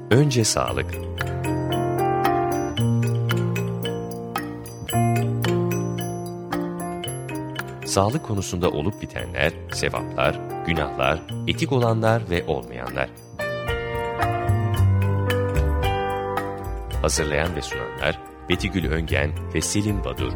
Önce sağlık. Sağlık konusunda olup bitenler, sevaplar, günahlar, etik olanlar ve olmayanlar. Hazırlayan ve sunanlar Betigül Öngen ve Selim Badur.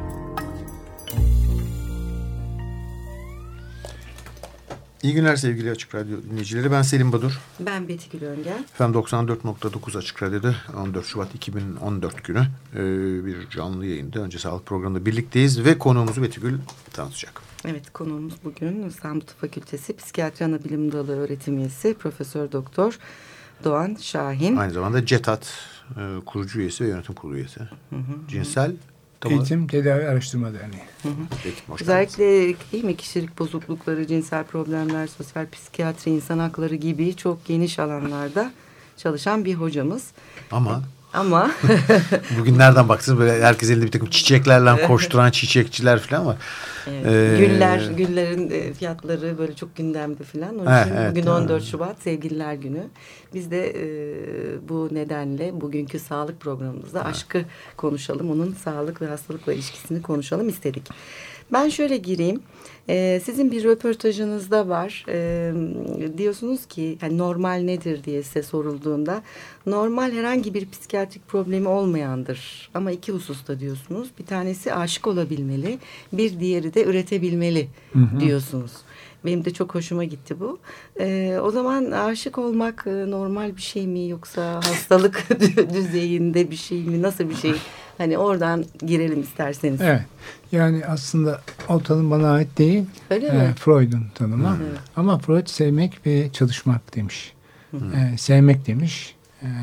İyi günler sevgili Açık Radyo dinleyicileri. Ben Selim Badur. Ben Betigül Öngen. Efendim 94.9 Açık Radyo'da 14 Şubat 2014 günü bir canlı yayında Önce Sağlık programında birlikteyiz ve konuğumuzu Betigül tanıtacak. Evet, konuğumuz bugün İstanbul Tıp Fakültesi Psikiyatri Anabilim Dalı öğretim üyesi Profesör Doktor Doğan Şahin. Aynı zamanda CETAT kurucu üyesi ve yönetim kurulu üyesi. Cinsel Eğitim Tedavi Araştırma Derneği. Peki, özellikle değil mi, kişilik bozuklukları, cinsel problemler, sosyal psikiyatri, insan hakları gibi çok geniş alanlarda çalışan bir hocamız. Ama bugün nereden baksanız böyle herkes elinde bir takım çiçeklerle koşturan çiçekçiler falan var. Evet, güllerin fiyatları böyle çok gündemde falan. Onun için bugün 14 Şubat Sevgililer Günü. Biz de bu nedenle bugünkü sağlık programımızda aşkı konuşalım. Onun sağlık ve hastalıkla ilişkisini konuşalım istedik. Ben şöyle gireyim. Sizin bir röportajınızda var. Diyorsunuz ki yani normal nedir diye size sorulduğunda normal herhangi bir psikiyatrik problemi olmayandır. Ama iki hususta diyorsunuz. Bir tanesi aşık olabilmeli, bir diğeri de üretebilmeli diyorsunuz. Benim de çok hoşuma gitti bu. O zaman aşık olmak normal bir şey mi yoksa hastalık düzeyinde bir şey mi? Nasıl bir şey? Hani oradan girelim isterseniz. Evet. Yani aslında o tanım bana ait değil. Öyle mi? Freud'un tanımı. Evet. Ama Freud sevmek ve çalışmak demiş. Sevmek demiş.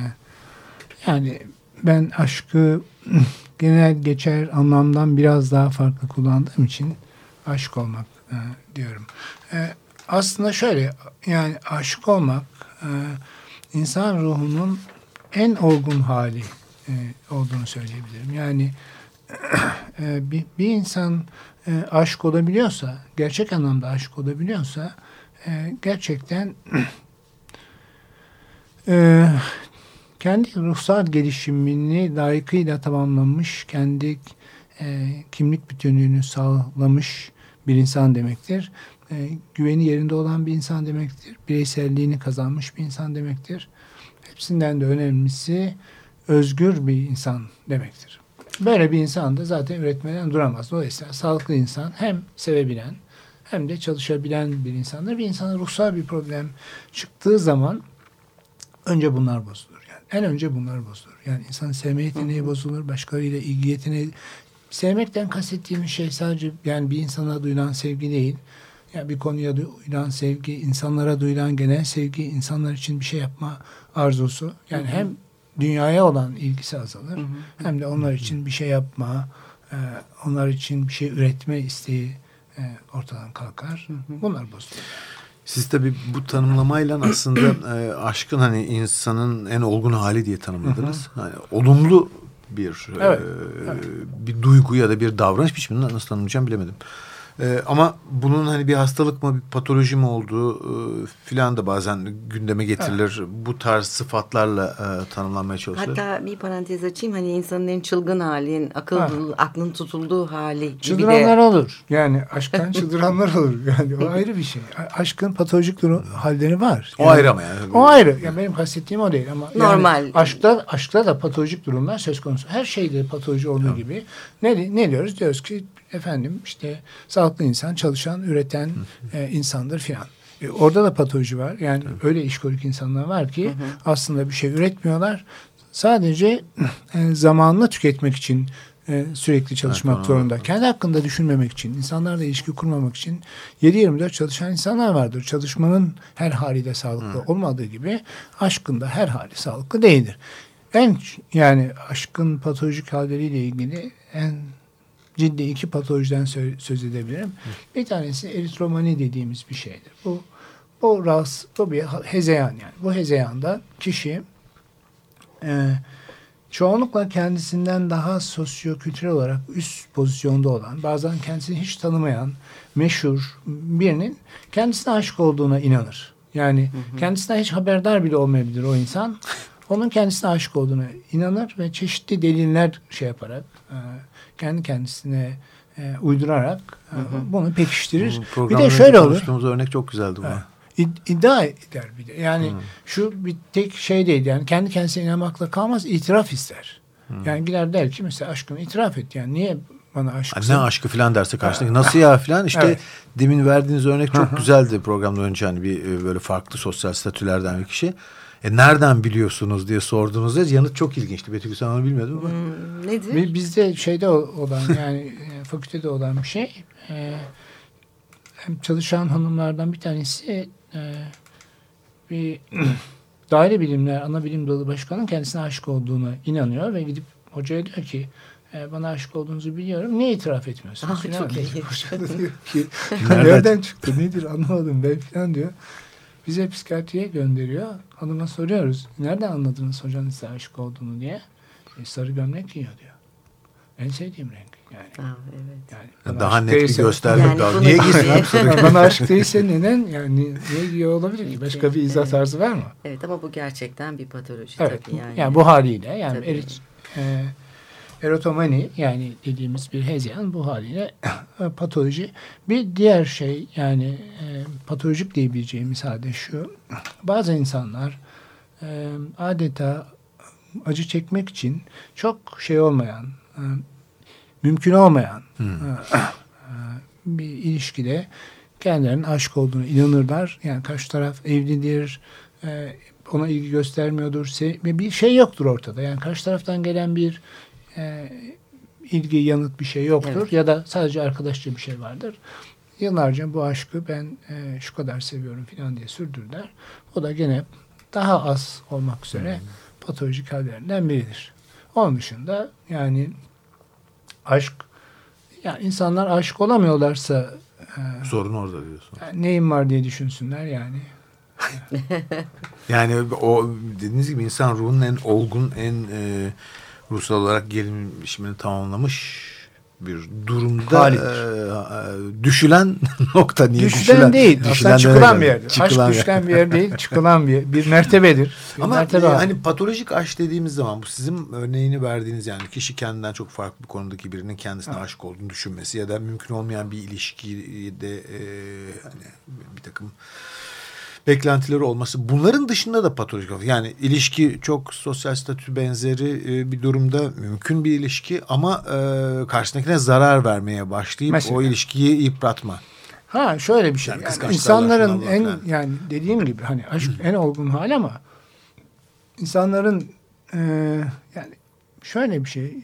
Yani ben aşkı genel geçer anlamdan biraz daha farklı kullandığım için aşık olmak diyorum. Aslında şöyle, yani aşık olmak insan ruhunun en olgun hali olduğunu söyleyebilirim. Yani bir insan aşık olabiliyorsa, gerçek anlamda aşık olabiliyorsa gerçekten kendi ruhsal gelişimini layıkıyla tamamlamış, kendi kimlik bütünlüğünü sağlamış bir insan demektir. Güveni yerinde olan bir insan demektir. Bireyselliğini kazanmış bir insan demektir. Hepsinden de önemlisi özgür bir insan demektir. Böyle bir insan da zaten üretmeden duramaz. Dolayısıyla sağlıklı insan hem sevebilen hem de çalışabilen bir insandır. Bir insana ruhsal bir problem çıktığı zaman önce bunlar bozulur. Yani en önce bunlar bozulur. Yani insanın sevme yeteneği bozulur, başkalarıyla ilgi yeteneği. Sevmekten kastettiğimiz şey sadece yani bir insana duyulan sevgi değil. Yani bir konuya duyulan sevgi, insanlara duyulan genel sevgi, insanlar için bir şey yapma arzusu. Yani hem dünyaya olan ilgisi azalır hem de onlar için bir şey yapma, onlar için bir şey üretme isteği ortadan kalkar. Bunlar bozulur. Siz tabii bu tanımlamayla aslında aşkın hani insanın en olgun hali diye tanımladınız. Hani olumlu bir bir duygu ya da bir davranış biçimini nasıl tanımlayacağım bilemedim. Ama bunun hani bir hastalık mı, bir patoloji mi olduğu filan da bazen gündeme getirilir. Evet. Bu tarz sıfatlarla tanımlanmaya çalışılır. Hatta bir parantez açayım. Hani insanın en çılgın hali, aklın tutulduğu hali. Çıldıranlar olur. Yani aşktan çıldıranlar olur. Yani o ayrı bir şey. Aşkın patolojik halleri var. Yani, o ayrı ama yani. O ayrı. Yani benim kastettiğim o değil ama. Normal. Yani aşkta da patolojik durumlar söz konusu. Her şeyde patoloji olduğu gibi. Ne diyoruz? Diyoruz ki efendim işte sağlıklı insan, çalışan, üreten insandır filan. Orada da patoloji var. Yani öyle işkolik insanlar var ki aslında bir şey üretmiyorlar. Sadece zamanını tüketmek için sürekli çalışmak zorunda. Kendi hakkında düşünmemek için, insanlarla ilişki kurmamak için 7/24 çalışan insanlar vardır. Çalışmanın her haliyle sağlıklı olmadığı gibi aşkın da her hali sağlıklı değildir. Yani aşkın patolojik halleriyle ilgili en ciddi iki patolojiden söz edebilirim. Bir tanesi eritromani dediğimiz bir şeydir. Bu bir hezeyan yani. Bu hezeyanda kişi çoğunlukla kendisinden daha sosyokültürel olarak üst pozisyonda olan, bazen kendisini hiç tanımayan, meşhur birinin kendisine aşık olduğuna inanır. Yani kendisinden hiç haberdar bile olmayabilir o insan. onun kendisine aşık olduğuna inanır ve çeşitli deliller şey yaparak kendi kendisine uydurarak bunu pekiştirir. Bir de şöyle olur. Konuştuğumuz örnek çok güzeldi bu. İddia eder bir de. Yani şu bir tek şey değil. Yani kendi kendisine inanmakla kalmaz. İtiraf ister. Yani gider der ki mesela aşkını itiraf et. Yani niye bana aşıksın? Ne aşkı falan derse karşındaki nasıl ya falan işte demin verdiğiniz örnek çok güzeldi programdan önce, hani bir böyle farklı sosyal statülerden bir kişi. Nereden biliyorsunuz diye sorduğunuzda yanıt çok ilginçti. Betül, sen onu bilmiyordun mu? Nedir? Bizde şeyde olan yani fakültede olan bir şey. Hem çalışan hanımlardan bir tanesi bir daire bilimler ana bilim dalı başkanının kendisine aşık olduğuna inanıyor ve gidip hocaya diyor ki bana aşık olduğunuzu biliyorum. Niye itiraf etmiyorsunuz? Çok iyi. Hoca diyor ki nereden çıktı nedir anlamadım ben falan diyor. Bize psikiyatriye gönderiyor. Hanıma soruyoruz. Nereden anladınız hocanın size aşık olduğunu diye. Sarı gömlek giyiyor diyor. En sevdiğim renk. Yani, evet. Yani daha net bir göstermek lazım. Niye giysin? Bana aşık değilse neden? Yani niye giyiyor olabilir ki? Başka bir izah tarzı var mı? Evet, ama bu gerçekten bir patoloji tabii yani. Yani bu haliyle yani erotomani yani dediğimiz bir hezyan bu haliyle patoloji. Bir diğer şey yani patolojik diyebileceğimiz halde şu. Bazı insanlar adeta acı çekmek için çok şey olmayan mümkün olmayan bir ilişkide kendilerinin aşık olduğunu inanırlar. Yani karşı taraf evlidir, ona ilgi göstermiyordur. Bir şey yoktur ortada. Yani karşı taraftan gelen bir ilgi, yanıt bir şey yoktur. Evet. Ya da sadece arkadaşça bir şey vardır. Yıllarca bu aşkı ben şu kadar seviyorum falan diye sürdürürler. O da gene daha az olmak üzere patolojik hallerinden biridir. Onun dışında yani aşk, yani insanlar aşık olamıyorlarsa sorun orada diyorsun. Yani neyim var diye düşünsünler yani. Yani o dediğiniz gibi insan ruhunun en olgun, en ruhsal olarak gelişimini tamamlamış bir durumda düşülen nokta. Niye düşülen değil. Aslında çıkılan bir yerdir. Aşk düşülen bir yer değil. Çıkılan bir mertebedir. Ama hani patolojik aşk dediğimiz zaman bu sizin örneğini verdiğiniz yani kişi kendinden çok farklı bir konudaki birinin kendisine aşık olduğunu düşünmesi ya da mümkün olmayan bir ilişkide hani bir takım beklentileri olması. Bunların dışında da patolojik. Yani ilişki çok sosyal statü benzeri bir durumda mümkün bir ilişki ama karşısındakine zarar vermeye başlayıp mesela, o ilişkiyi yıpratma. Şöyle bir şey. Yani insanların yani dediğim gibi hani aşk en olgun hali ama insanların yani şöyle bir şey.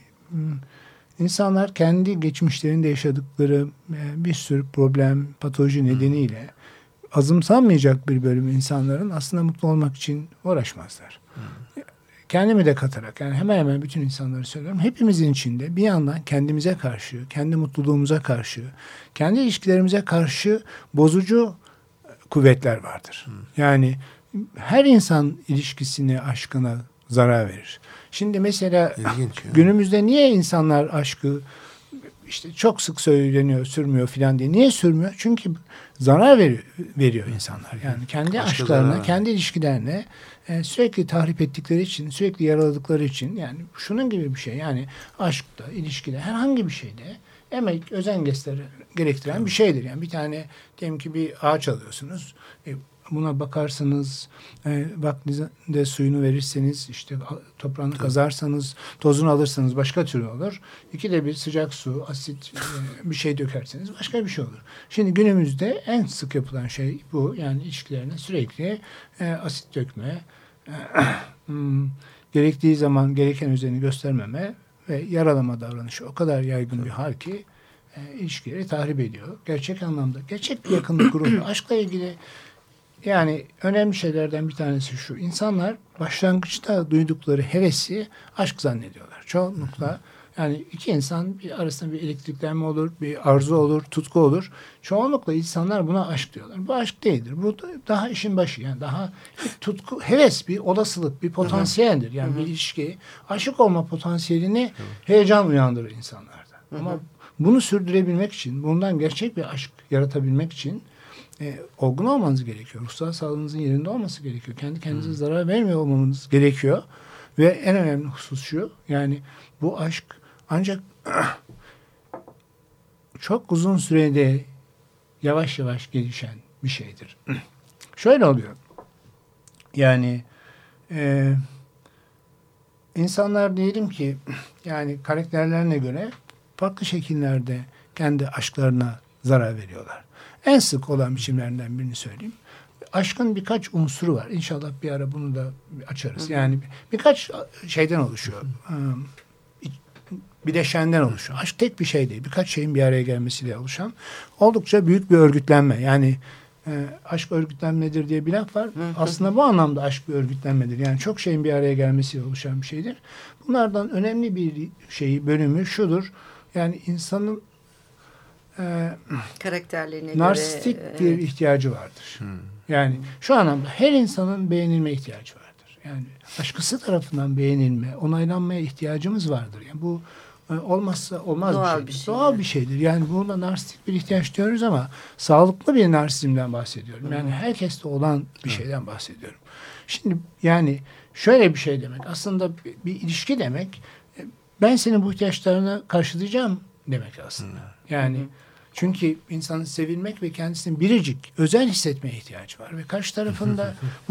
İnsanlar kendi geçmişlerinde yaşadıkları bir sürü problem, patoloji nedeniyle azımsanmayacak bir bölüm insanların aslında mutlu olmak için uğraşmazlar. Kendimi de katarak yani hemen hemen bütün insanları söylüyorum. Hepimizin içinde bir yandan kendimize karşı, kendi mutluluğumuza karşı, kendi ilişkilerimize karşı bozucu kuvvetler vardır. Yani her insan ilişkisine, aşkına zarar verir. Şimdi mesela günümüzde niye insanlar aşkı işte çok sık söyleniyor, sürmüyor filan diye. Niye sürmüyor? Çünkü zarar veriyor insanlar. Yani kendi aşklarına, kendi ilişkilerine sürekli tahrip ettikleri için, sürekli yaraladıkları için yani şunun gibi bir şey. Yani aşkta, ilişkide, herhangi bir şeyde emek, özen gerektiren bir şeydir. Yani bir tane diyelim ki bir ağaç alıyorsunuz. Buna bakarsanız, vaktinde suyunu verirseniz, işte toprağını kazarsanız, tozunu alırsanız başka türlü olur. İkide bir sıcak su, asit bir şey dökerseniz başka bir şey olur. Şimdi günümüzde en sık yapılan şey bu. Yani ilişkilerine sürekli asit dökme, gerektiği zaman gereken özeni göstermeme ve yaralama davranışı o kadar yaygın bir hal ki ilişkileri tahrip ediyor. Gerçek anlamda, gerçek bir yakınlık kurulu. Aşkla ilgili yani önemli şeylerden bir tanesi şu. İnsanlar başlangıçta duydukları hevesi aşk zannediyorlar. Çoğunlukla yani iki insan arasında bir elektriklenme olur, bir arzu olur, tutku olur. Çoğunlukla insanlar buna aşk diyorlar. Bu aşk değildir. Bu daha işin başı. Yani daha tutku, heves bir olasılık, bir potansiyeldir. Yani bir ilişki aşık olma potansiyelini heyecan uyandırır insanlarda. Ama bunu sürdürebilmek için, bundan gerçek bir aşk yaratabilmek için olgun olmanız gerekiyor. Ruhsal sağlığınızın yerinde olması gerekiyor. Kendi kendinize zarar vermiyor olmanız gerekiyor. Ve en önemli husus şu, yani bu aşk ancak çok uzun sürede yavaş yavaş gelişen bir şeydir. Şöyle oluyor. Yani insanlar diyelim ki yani karakterlerine göre farklı şekillerde kendi aşklarına zarar veriyorlar. En sık olan biçimlerinden birini söyleyeyim. Aşkın birkaç unsuru var. İnşallah bir ara bunu da açarız. Yani birkaç şeyden oluşuyor. Bileşenden oluşuyor. Aşk tek bir şey değil. Birkaç şeyin bir araya gelmesiyle oluşan oldukça büyük bir örgütlenme. Yani aşk örgütlenmedir diye bir laf var. Aslında bu anlamda aşk bir örgütlenmedir. Yani çok şeyin bir araya gelmesiyle oluşan bir şeydir. Bunlardan önemli bir bölümü şudur. Yani insanın karakterlerine narsistik göre bir ihtiyacı vardır. Yani şu anlamda her insanın beğenilme ihtiyacı vardır. Yani başkası tarafından beğenilme, onaylanmaya ihtiyacımız vardır. Yani bu olmazsa olmaz doğal bir şeydir. Doğal bir şeydir. Yani buna narsistik bir ihtiyaç diyoruz ama sağlıklı bir narsizmden bahsediyorum. Yani herkeste olan bir şeyden bahsediyorum. Şimdi yani şöyle bir şey demek. Aslında bir ilişki demek. Ben senin bu ihtiyaçlarını karşılayacağım demek aslında. Yani çünkü insanın sevilmek ve kendisini biricik, özel hissetmeye ihtiyacı var. Ve karşı tarafında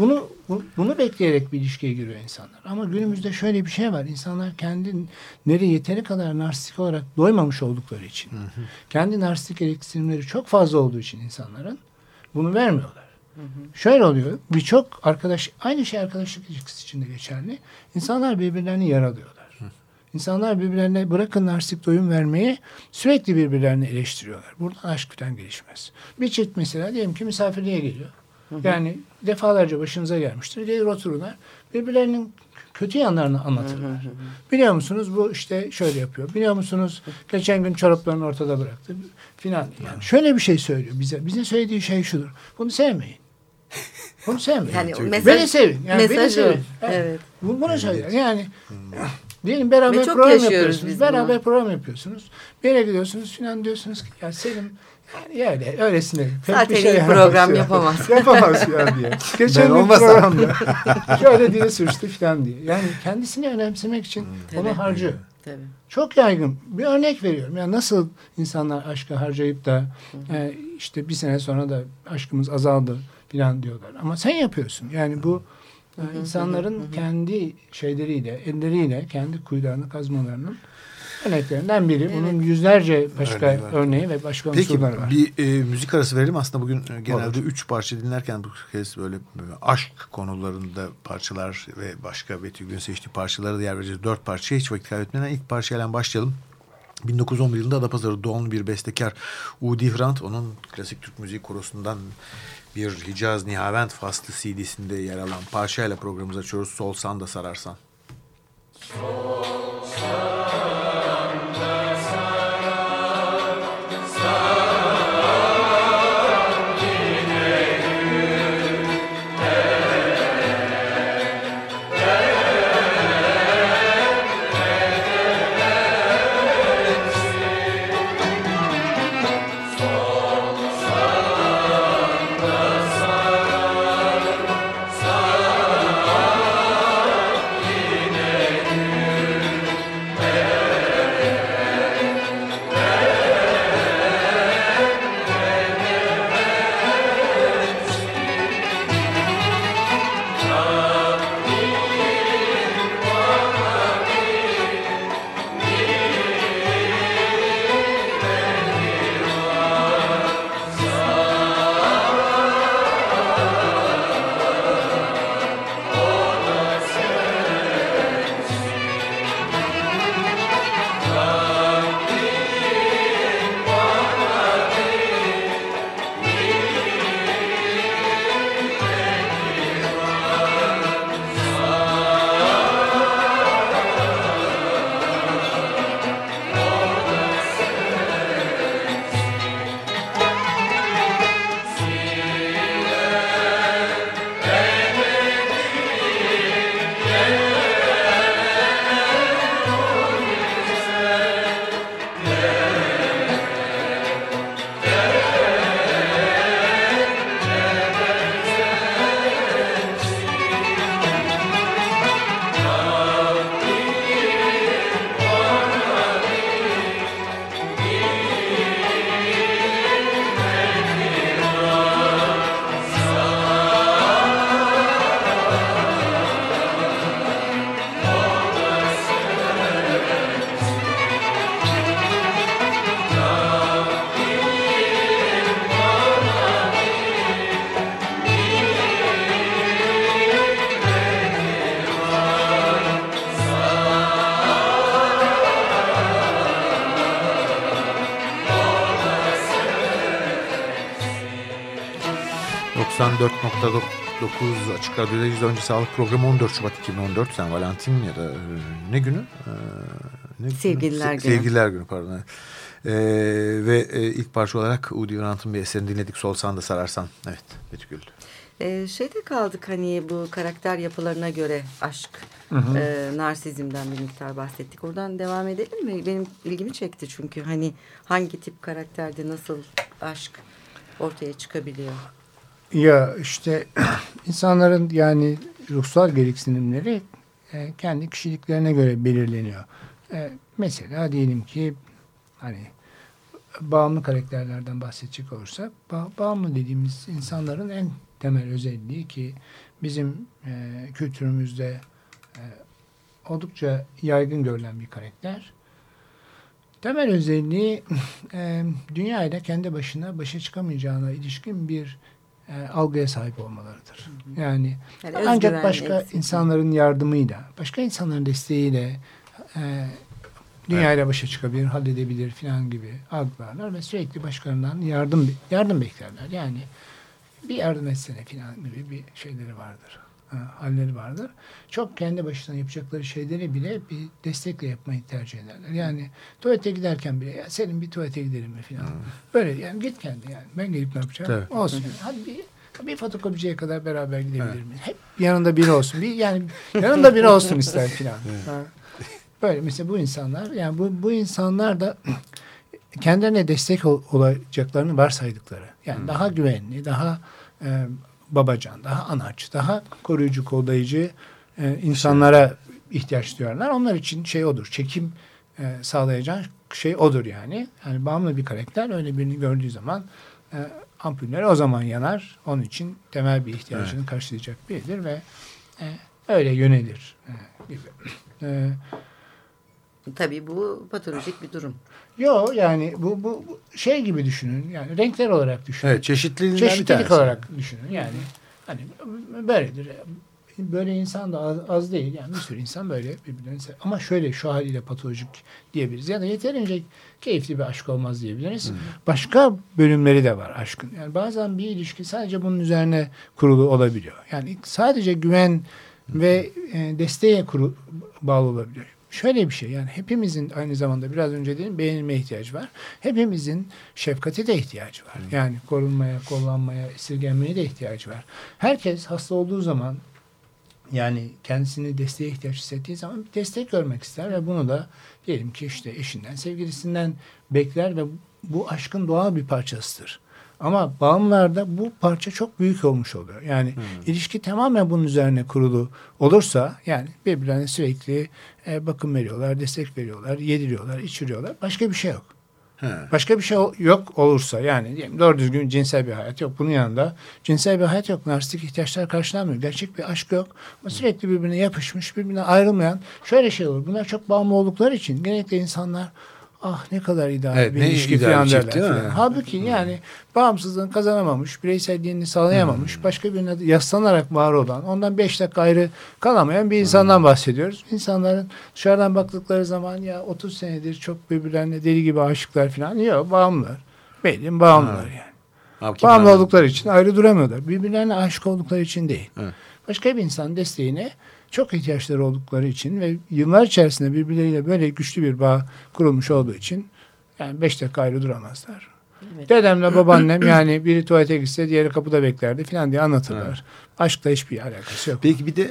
bunu bekleyerek bir ilişkiye giriyor insanlar. Ama günümüzde şöyle bir şey var. İnsanlar kendileri yeteri kadar narsistik olarak doymamış oldukları için, kendi narsistik gereksinimleri çok fazla olduğu için insanların bunu vermiyorlar. Şöyle oluyor. Birçok aynı şey arkadaşlık ilişkisi için de geçerli. İnsanlar birbirlerini yaralıyorlar. İnsanlar birbirlerine bırakın narsistik doyum vermeyi sürekli birbirlerini eleştiriyorlar. Buradan aşk falan gelişmez. Bir çift mesela diyelim ki misafirliğe geliyor. Yani defalarca başınıza gelmiştir. Gelir otururlar. Birbirlerinin kötü yanlarını anlatırlar. Biliyor musunuz bu işte şöyle yapıyor. Biliyor musunuz geçen gün çoraplarını ortada bıraktı filan. Yani şöyle bir şey söylüyor bize. Bize söylediği şey şudur. Bunu sevmeyin. Bunu sevmeyin. Yani beni sevin. Yani beni sevin. Evet. Bunu söylüyor. Yani diyelim beraber program yapıyorsunuz. Beraber program yapıyorsunuz. Bir yere gidiyorsunuz filan diyorsunuz ki ya Selim yani öylesine. Zaten iyi program yapamaz. Yapamaz ya diye. Geçen bir programda şöyle dili sürçtü filan diye. Yani kendisini önemsemek için onu harcıyor. Tabii. Çok yaygın. Bir örnek veriyorum. Yani nasıl insanlar aşkı harcayıp da işte bir sene sonra da aşkımız azaldı filan diyorlar. Ama sen yapıyorsun. Yani bu insanların kendi şeyleriyle, elleriyle kendi kuyularını kazmalarının örneklerinden biri. Bunun yüzlerce başka örneği ve başka unsurlar var. Peki bir müzik arası verelim. Aslında bugün genelde 3 parça dinlerken bu kez böyle aşk konularında parçalar ve başka Betül Gün'ün seçtiği parçalara da yer vereceğiz. 4 parçaya hiç vakit kaybetmeden ilk parçayla başlayalım. 1911 yılında Adapazarı doğumlu bir bestekar Udi Hrant, onun klasik Türk müziği korosundan bir Hicaz Nihavent faslı CD'sinde yer alan parçayla programımızı açıyoruz. Solsan da sararsan. 94.9 Açık Radyo'dayız. Önce sağlık programı 14 Şubat 2014. Sen Valentin ya da ne günü? Sevgililer günü. Sevgililer günü pardon. Ve ilk parça olarak Udi Grant'ın bir eserini dinledik. Solsan da sararsan. Evet, Betül. Şeyde kaldık hani bu karakter yapılarına göre aşk, narsizmden bir miktar bahsettik. Oradan devam edelim mi? Benim ilgimi çekti çünkü hani hangi tip karakterde nasıl aşk ortaya çıkabiliyor? Ya işte insanların yani ruhsal gereksinimleri kendi kişiliklerine göre belirleniyor. Mesela diyelim ki hani bağımlı karakterlerden bahsedecek olursak bağımlı dediğimiz insanların en temel özelliği ki bizim kültürümüzde oldukça yaygın görülen bir karakter. Temel özelliği dünya ile kendi başa çıkamayacağına ilişkin bir algıya sahip olmalarıdır. Yani ancak başka insanların yardımıyla, başka insanların desteğiyle dünya ile başa çıkabilir, halledebilir falan gibi algılarlar ve sürekli başkalarından yardım beklerler. Yani bir yardım etsene falan gibi bir şeyleri vardır. Halleri vardır. Çok kendi başına yapacakları şeyleri bile bir destekle yapmayı tercih ederler. Yani tuvalete giderken bile ya senin bir tuvalete gidelim mi falan. Böyle yani git kendi yani. Ben gelip ne yapacağım? Evet. Olsun. Hadi bir fotokopiciye kadar beraber gidebilir miyiz? Hep yanında biri olsun. Yanında biri olsun ister falan. Böyle mesela bu insanlar yani bu insanlar da kendilerine destek olacaklarını varsaydıkları yani daha güvenli, daha babacan, daha anaç, daha koruyucu, kollayıcı insanlara ihtiyaç duyarlar. Onlar için şey odur, çekim sağlayacak şey odur yani. Yani bağımlı bir karakter öyle birini gördüğü zaman ampuller o zaman yanar. Onun için temel bir ihtiyacını karşılayacak biridir ve öyle yönelir gibi. Tabii bu patolojik bir durum. Yok yani bu şey gibi düşünün. Yani renkler olarak düşünün. Evet, çeşitlilik olarak düşünün. Yani hani böyledir. Böyle insan da az değil. Yani bir sürü insan böyle birbirlerini sever. Ama şöyle şu haliyle patolojik diyebiliriz. Ya da yeterince keyifli bir aşk olmaz diyebiliriz. Başka bölümleri de var aşkın. Yani bazen bir ilişki sadece bunun üzerine kurulu olabiliyor. Yani sadece güven ve desteğe bağlı olabiliyor. Şöyle bir şey yani hepimizin aynı zamanda biraz önce dedim beğenilmeye ihtiyacı var. Hepimizin şefkate de ihtiyacı var. Yani korunmaya, kollanmaya, esirgenmeye de ihtiyacı var. Herkes hasta olduğu zaman yani kendisini desteğe ihtiyaç hissettiği zaman bir destek görmek ister ve bunu da diyelim ki işte eşinden, sevgilisinden bekler ve bu aşkın doğal bir parçasıdır. Ama bağımlılarda bu parça çok büyük olmuş oluyor. Yani ilişki tamamen bunun üzerine kurulu olursa yani birbirlerine sürekli bakım veriyorlar, destek veriyorlar, yediriyorlar, içiriyorlar. Başka bir şey yok. Başka bir şey yok olursa yani doğru düzgün cinsel bir hayat yok. Bunun yanında cinsel bir hayat yok. Narsistik ihtiyaçlar karşılanmıyor. Gerçek bir aşk yok. Ama sürekli birbirine yapışmış, birbirine ayrılmayan şöyle şey olur. Bunlar çok bağımlı oldukları için genellikle insanlar ne kadar ideal bir ilişki falan derler. Halbuki yani bağımsızlığını kazanamamış, bireyselliğini sağlayamamış, başka birine yaslanarak var olan, ondan 5 dakika ayrı kalamayan bir insandan bahsediyoruz. İnsanların dışarıdan baktıkları zaman ya 30 senedir çok birbirlerine deli gibi aşıklar falan. Yok, bağımlılar. Belli bağımlılar yani. Bağımlı oldukları için ayrı duramıyorlar. Birbirlerine aşık oldukları için değil. Başka bir insanın desteğine çok ihtiyaçları oldukları için ve yıllar içerisinde birbirleriyle böyle güçlü bir bağ kurulmuş olduğu için yani 5 dakika ayrı duramazlar. Evet. Dedemle babaannem yani biri tuvalete gitse diğeri kapıda beklerdi falan diye anlatırlar. Evet. Aşkla hiçbir alakası yok. Peki bir de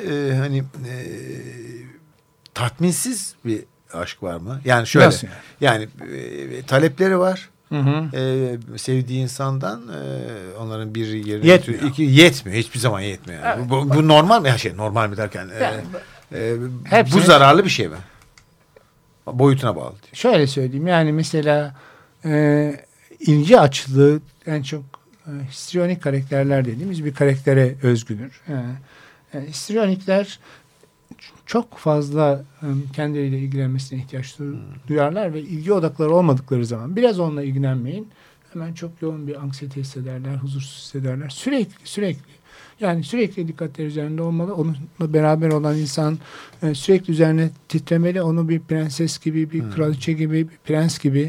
tatminsiz bir aşk var mı? Yani şöyle yani talepleri var. Sevdiği insandan onların bir yerine yetmiyor. Hiçbir zaman yetmiyor. Yani. Evet. Bu normal mi? Normal mi derken bu zararlı bir şey mi? Boyutuna bağlı. Diyor. Şöyle söyleyeyim yani mesela ilgi açlığı en çok histrionik karakterler dediğimiz bir karaktere özgüdür. Histrionikler çok fazla kendileriyle ilgilenmesine ihtiyaç duyarlar ve ilgi odakları olmadıkları zaman biraz onunla ilgilenmeyin. Hemen çok yoğun bir anksiyete hissederler, huzursuz hissederler. Sürekli. Yani sürekli dikkatleri üzerinde olmalı. Onunla beraber olan insan sürekli üzerine titremeli. Onu bir prenses gibi, bir kraliçe gibi, bir prens gibi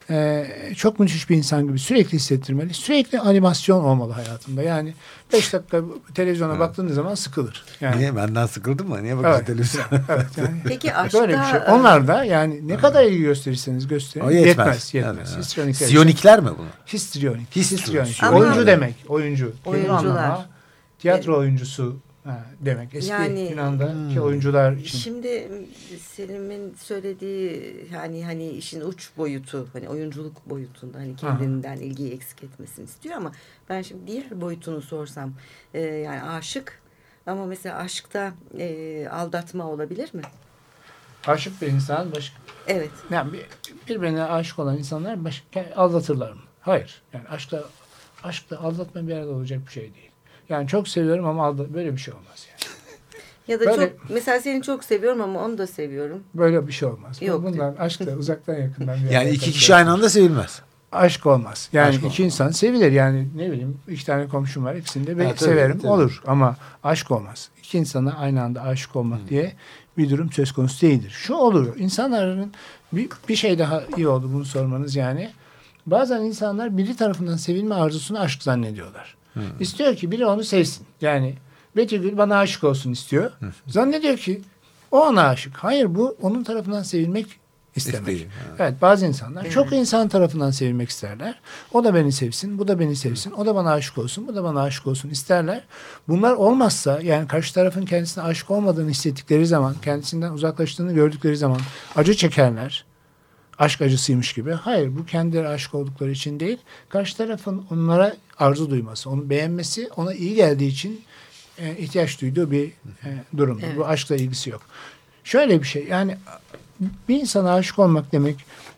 çok müthiş bir insan gibi sürekli hissettirmeli. Sürekli animasyon olmalı hayatında. Yani 5 dakika televizyona baktığınız zaman sıkılır. Yani, niye? Benden sıkıldın mı? Niye bakıyorsun televizyona? Evet, yani. Peki aşkta... Böyle bir şey. Onlar da yani ne kadar ilgi gösterirseniz gösterin. Yetmez. Evet. Siyonikler mi bunlar? Histrionik. Ama Oyuncu demek. Oyuncu. Oyuncular. Tiyatro oyuncusu demek. Eski Yunan'daki oyuncular için. Şimdi Selim'in söylediği hani işin uç boyutu, hani oyunculuk boyutunda hani kendinden ilgiyi eksik etmesini istiyor ama ben şimdi diğer boyutunu sorsam yani aşık ama mesela aşkta aldatma olabilir mi? Aşık bir insan Evet. Yani birbirine aşık olan insanlar aldatırlar mı? Hayır. Yani aşkla aldatma bir arada olacak bir şey değil. Yani çok seviyorum ama böyle bir şey olmaz yani. Ya da böyle, mesela seni çok seviyorum ama onu da seviyorum. Böyle bir şey olmaz. Yok. Bunlar aşkla uzaktan yakından. Yani iki kişi aynı anda sevilmez. Aşk olmaz. Yani aşk iki insan sevilir. Yani ne bileyim 2 tane komşum var. İkisini de severim. Tabii. Olur ama aşk olmaz. 2 insana aynı anda aşık olmak diye bir durum söz konusu değildir. Şu oluyor. İnsanların bir şey daha iyi oldu bunu sormanız yani. Bazen insanlar biri tarafından sevilme arzusunu aşk zannediyorlar. İstiyor ki biri onu sevsin. Yani Betülgül bana aşık olsun istiyor. Zannediyor ki o ona aşık. Hayır, bu onun tarafından sevilmek istemek. Evet, bazı insanlar çok insan tarafından sevilmek isterler. O da beni sevsin, bu da beni sevsin. O da bana aşık olsun, bu da bana aşık olsun isterler. Bunlar olmazsa yani karşı tarafın kendisine aşık olmadığını hissettikleri zaman, kendisinden uzaklaştığını gördükleri zaman acı çekerler. Aşk acısıymış gibi. Hayır, bu kendileri aşık oldukları için değil. Karşı tarafın onlara arzu duyması, onu beğenmesi, ona iyi geldiği için ihtiyaç duyduğu bir durumdur. Evet. Bu aşkla ilgisi yok. Şöyle bir şey, yani bir insana aşık olmak demek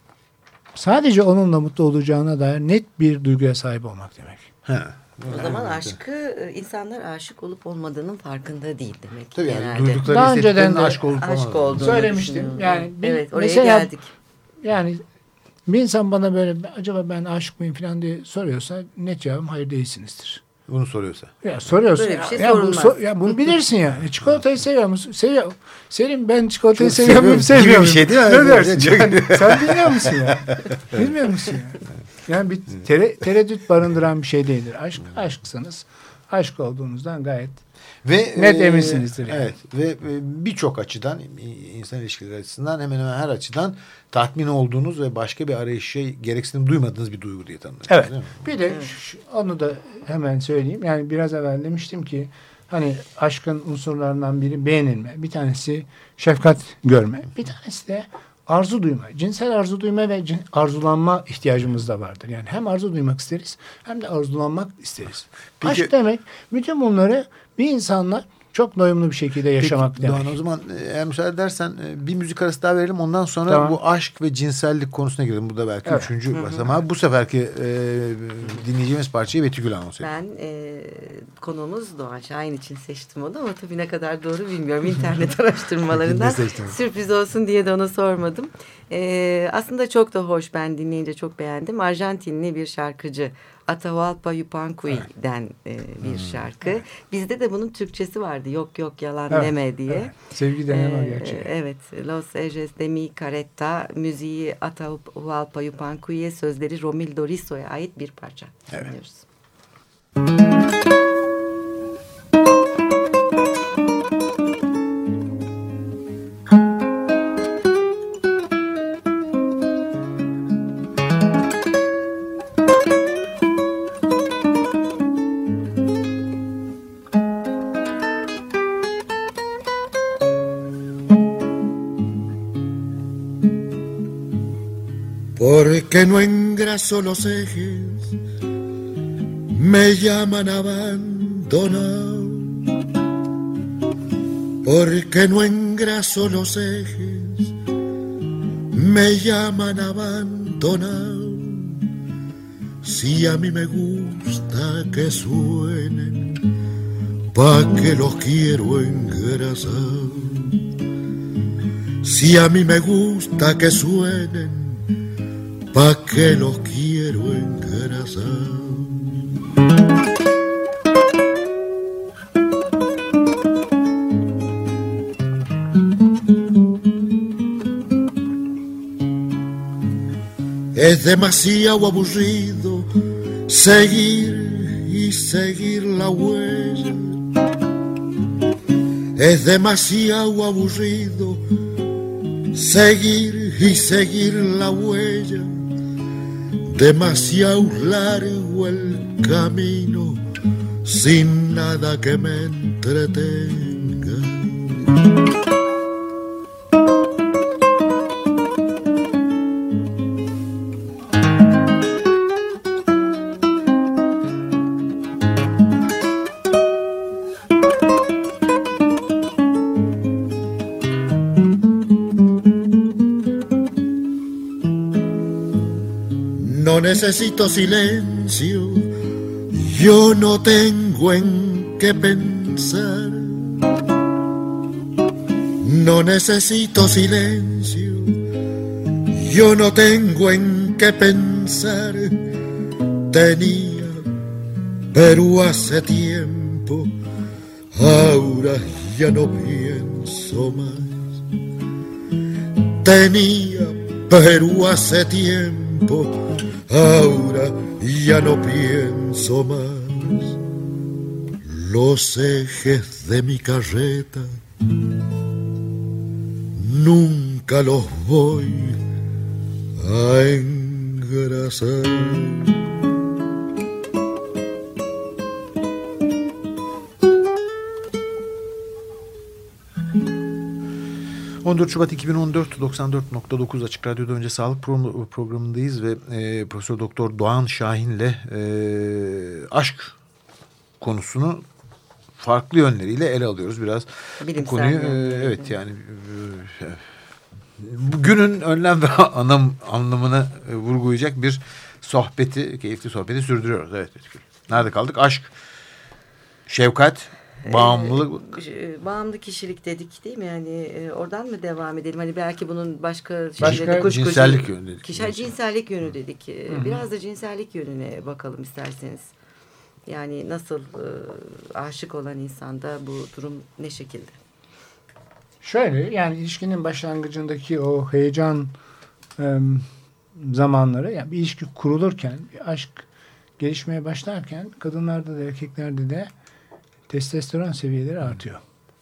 sadece onunla mutlu olacağına dair net bir duyguya sahip olmak demek. O zaman aşkı insanlar aşık olup olmadığının farkında değil demek. Tabii yani genelde. duydukları daha önceden de aşk olduğunu söylemiştim. Yani evet, oraya geldik. Yani bir insan bana böyle acaba ben aşık mıyım falan diye soruyorsa net cevabım hayır değilsinizdir. Bunu soruyorsa. Ya soruyorsun. Böyle bir şey bunu bilirsin ya. Çikolatayı seviyor musun? Seviyor. Selim ben çikolatayı çok seviyor muyum? Sevmiyor bir şey değil mi? Ne dersin? Yani, sen bilmiyor musun ya? Bilmiyor musun ya? Yani bir tereddüt barındıran bir şey değildir. Aşksanız aşk olduğunuzdan gayet net eminsinizdir. Yani. Evet ve birçok açıdan insan ilişkileri açısından hemen hemen her açıdan tatmin olduğunuz ve başka bir arayışa gereksinim duymadığınız bir duygu diye tanımlıyoruz. Evet. Bir de onu da hemen söyleyeyim. Yani biraz evvel demiştim ki hani aşkın unsurlarından biri beğenilme. Bir tanesi şefkat görme. Bir tanesi de arzu duyma. Cinsel arzu duyma ve arzulanma ihtiyacımız da vardır. Yani hem arzu duymak isteriz hem de arzulanmak isteriz. Peki, aşk demek bütün bunları bir insanla çok doyumlu bir şekilde yaşamak demek. Doğan, o zaman eğer müsaade edersen bir müzik arası daha verelim. Ondan sonra bu aşk ve cinsellik konusuna girelim. Bu da belki üçüncü basamağı. Bu seferki dinleyeceğimiz parçayı Betülgül anons ediyor. Ben konuğumuz Doğan Şahin için seçtim onu ama tabii ne kadar doğru bilmiyorum. İnternet araştırmalarından sürpriz olsun diye de ona sormadım. Aslında çok da hoş, ben dinleyince çok beğendim. Arjantinli bir şarkıcı Atahualpa Yupanqui'den bir şarkı. Evet. Bizde de bunun Türkçesi vardı. Yok yok yalan deme diye. Evet. Sevgi denen o gerçeği. Evet. Los Ejes de mi Caretta, müziği Atahualpa Yupanqui'ye, sözleri Romildo Risso'ya ait bir parça. Evet. Dinliyoruz. Porque no engraso los ejes, me llaman abandonado. Porque no engraso los ejes, me llaman abandonado. Si a mí me gusta que suenen, pa' que los quiero engrasar. Si a mí me gusta que suenen, ¿pa' qué los quiero engrasar? Es demasiado aburrido seguir y seguir la huella. Es demasiado aburrido seguir y seguir la huella. Demasiado largo el camino sin nada que me entretenga. No necesito silencio, yo no tengo en qué pensar. No necesito silencio, yo no tengo en qué pensar. Tenía, pero hace tiempo, ahora ya no pienso más. Tenía, pero hace tiempo, ahora ya no pienso más. Los ejes de mi carreta nunca los voy a engrasar. 14 Şubat 2014 94.9 Açık Radyo'da önce sağlık programındayız ve Profesör Doktor Doğan Şahin'le aşk konusunu farklı yönleriyle ele alıyoruz. Biraz bilimsel bu konuyu evet yani bugünün önlem ve anlamını vurgulayacak bir keyifli sohbeti sürdürüyoruz. Evet. Nerede kaldık? Aşk, şefkat, bağımlılık. Bağımlı kişilik dedik değil mi? Yani oradan mı devam edelim? Hani belki bunun başka cinsellik yönü dedik. Cinsellik yönü dedik. Biraz da cinsellik yönüne bakalım isterseniz. Yani nasıl aşık olan insanda bu durum ne şekilde? Şöyle yani ilişkinin başlangıcındaki o heyecan zamanları, yani bir ilişki kurulurken, bir aşk gelişmeye başlarken kadınlarda da erkeklerde de testosteron seviyeleri artıyor.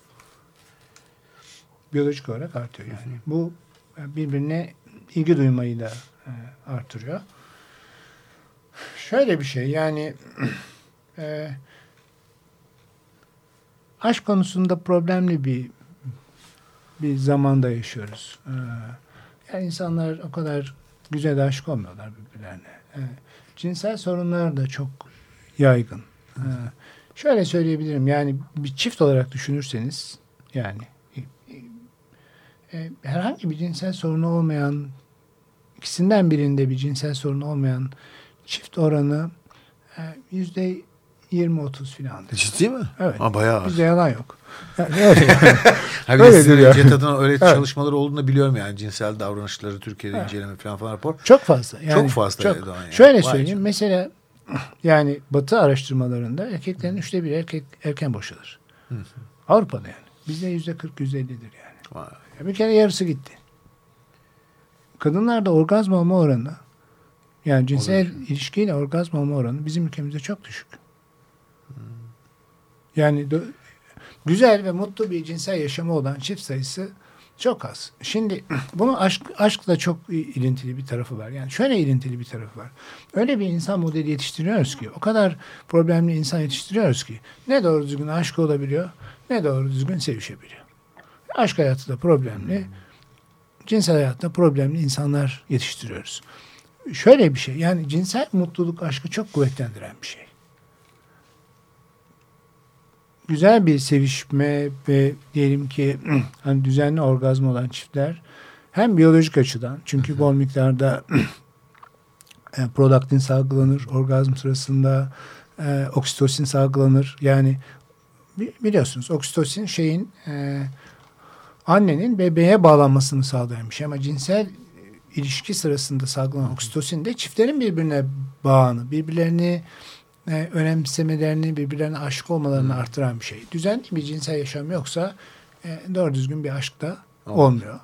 Biyolojik olarak artıyor yani. Bu birbirine ilgi duymayı da artırıyor. Şöyle bir şey yani aşk konusunda problemli bir zamanda yaşıyoruz. Yani insanlar o kadar güzel aşık olmuyorlar birbirlerine. Cinsel sorunlar da çok yaygın. Şöyle söyleyebilirim, yani bir çift olarak düşünürseniz, yani herhangi bir cinsel sorunu olmayan, ikisinden birinde bir cinsel sorunu olmayan çift oranı %20-30 falan. Ciddi mi? Evet. Bayağı. Bizde yalan yok. Yani öyle Cet adına öyle çalışmaları olduğunu biliyorum yani, cinsel davranışları Türkiye'de inceleme falan rapor. Çok fazla. Yani, çok fazla. Yani. Şöyle söyleyeyim. Mesela yani Batı araştırmalarında erkeklerin 1/3 erken boşalır. Avrupa'da yani. Bizde %40-%50'dir yani. Bir kere yarısı gitti. Kadınlarda orgazm olma oranı, yani cinsel ilişkiyle orgazm olma oranı bizim ülkemizde çok düşük. Yani güzel ve mutlu bir cinsel yaşamı olan çift sayısı çok az. Şimdi bunun aşkla çok ilintili bir tarafı var. Yani şöyle ilintili bir tarafı var. Öyle bir insan modeli yetiştiriyoruz ki, o kadar problemli insan yetiştiriyoruz ki ne doğru düzgün aşk olabiliyor, ne doğru düzgün sevişebiliyor. Aşk hayatı da problemli, cinsel hayatta problemli insanlar yetiştiriyoruz. Şöyle bir şey, yani cinsel mutluluk aşkı çok kuvvetlendiren bir şey. Güzel bir sevişme ve diyelim ki hani düzenli orgazm olan çiftler hem biyolojik açıdan, çünkü bol miktarda prolaktin salgılanır orgazm sırasında, oksitosin salgılanır. Yani biliyorsunuz oksitosin annenin bebeğe bağlanmasını sağlayan bir şey, ama cinsel ilişki sırasında salgılanan oksitosin de çiftlerin birbirine bağını, birbirlerini önemsemelerini, birbirlerine aşık olmalarını artıran bir şey. Düzenli bir cinsel yaşam yoksa doğru düzgün bir aşk da olmuyor.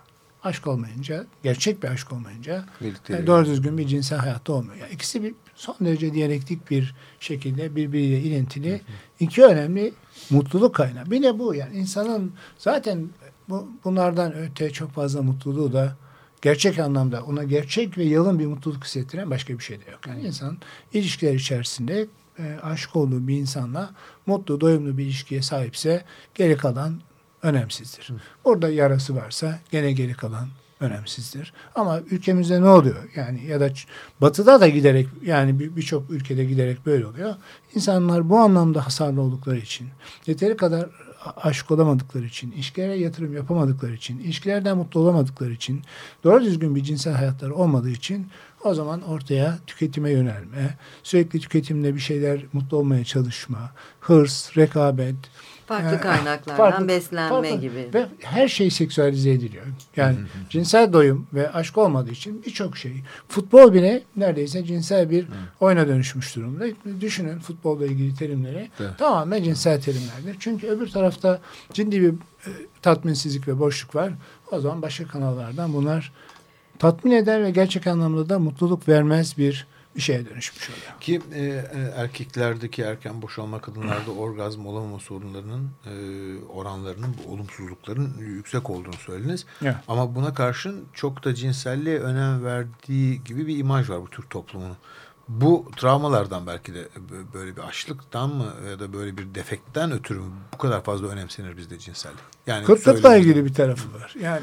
aşk olmayınca, gerçek bir aşk olmayınca doğru düzgün bir cinsel hayatta olmuyor. Yani ikisi bir son derece diyalektik bir şekilde birbiriyle ilintili iki önemli mutluluk kaynağı. Bir de bu, yani insanın zaten bunlardan öte çok fazla mutluluğu da gerçek anlamda ona gerçek ve yalın bir mutluluk hissettiren başka bir şey de yok. Yani insan ilişkiler içerisinde aşık olduğu bir insanla mutlu, doyumlu bir ilişkiye sahipse geri kalan önemsizdir. Orada yarası varsa gene geri kalan önemsizdir. Ama ülkemizde ne oluyor? Yani ya da batıda da giderek, yani birçok ülkede giderek böyle oluyor. İnsanlar bu anlamda hasarlı oldukları için, yeteri kadar aşık olamadıkları için, ilişkilere yatırım yapamadıkları için, ilişkilerden mutlu olamadıkları için, doğru düzgün bir cinsel hayatları olmadığı için o zaman ortaya tüketime yönelme, sürekli tüketimle bir şeyler, mutlu olmaya çalışma, hırs, rekabet, farklı kaynaklardan beslenme gibi. Ve her şey seksüelize ediliyor. Yani cinsel doyum ve aşk olmadığı için birçok şey. Futbol bile neredeyse cinsel bir oyuna dönüşmüş durumda. Düşünün futbolla ilgili terimleri tamamen cinsel terimlerdir. Çünkü öbür tarafta ciddi bir tatminsizlik ve boşluk var. O zaman başka kanallardan bunlar tatmin eder ve gerçek anlamda da mutluluk vermez bir şeye dönüşmüş oluyor. Ki erkeklerdeki erken boşalma, kadınlarda orgazm olamama sorunlarının oranlarının, bu olumsuzlukların yüksek olduğunu söylediniz. Evet. Ama buna karşın çok da cinselliğe önem verdiği gibi bir imaj var bu Türk toplumunun. Bu travmalardan belki de böyle bir açlıktan mı ya da böyle bir defektten ötürü mü bu kadar fazla önemsenir bizde cinsellik? Yani kıtlıkla ilgili bir tarafı var. Yani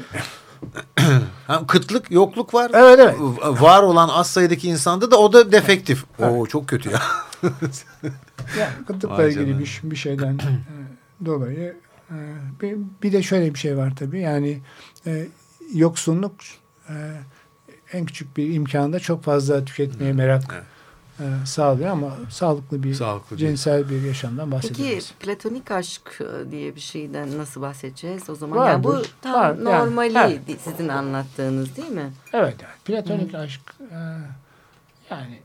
kıtlık, yokluk var. Evet. Var olan az sayıdaki insanda da o da defektif. Oo, çok kötü ya. Yani kıtlıkla ilgili bir şeyden dolayı bir de şöyle bir şey var tabii. Yani yoksunluk en küçük bir imkanda çok fazla tüketmeye merak sağlıyor ama sağlıklı cinsel bir yaşamdan bahsediyoruz. Peki platonik aşk diye bir şeyden nasıl bahsedeceğiz o zaman? Vardır, yani bu tam normali yani, sizin anlattığınız değil mi? Evet. Yani, platonik aşk yani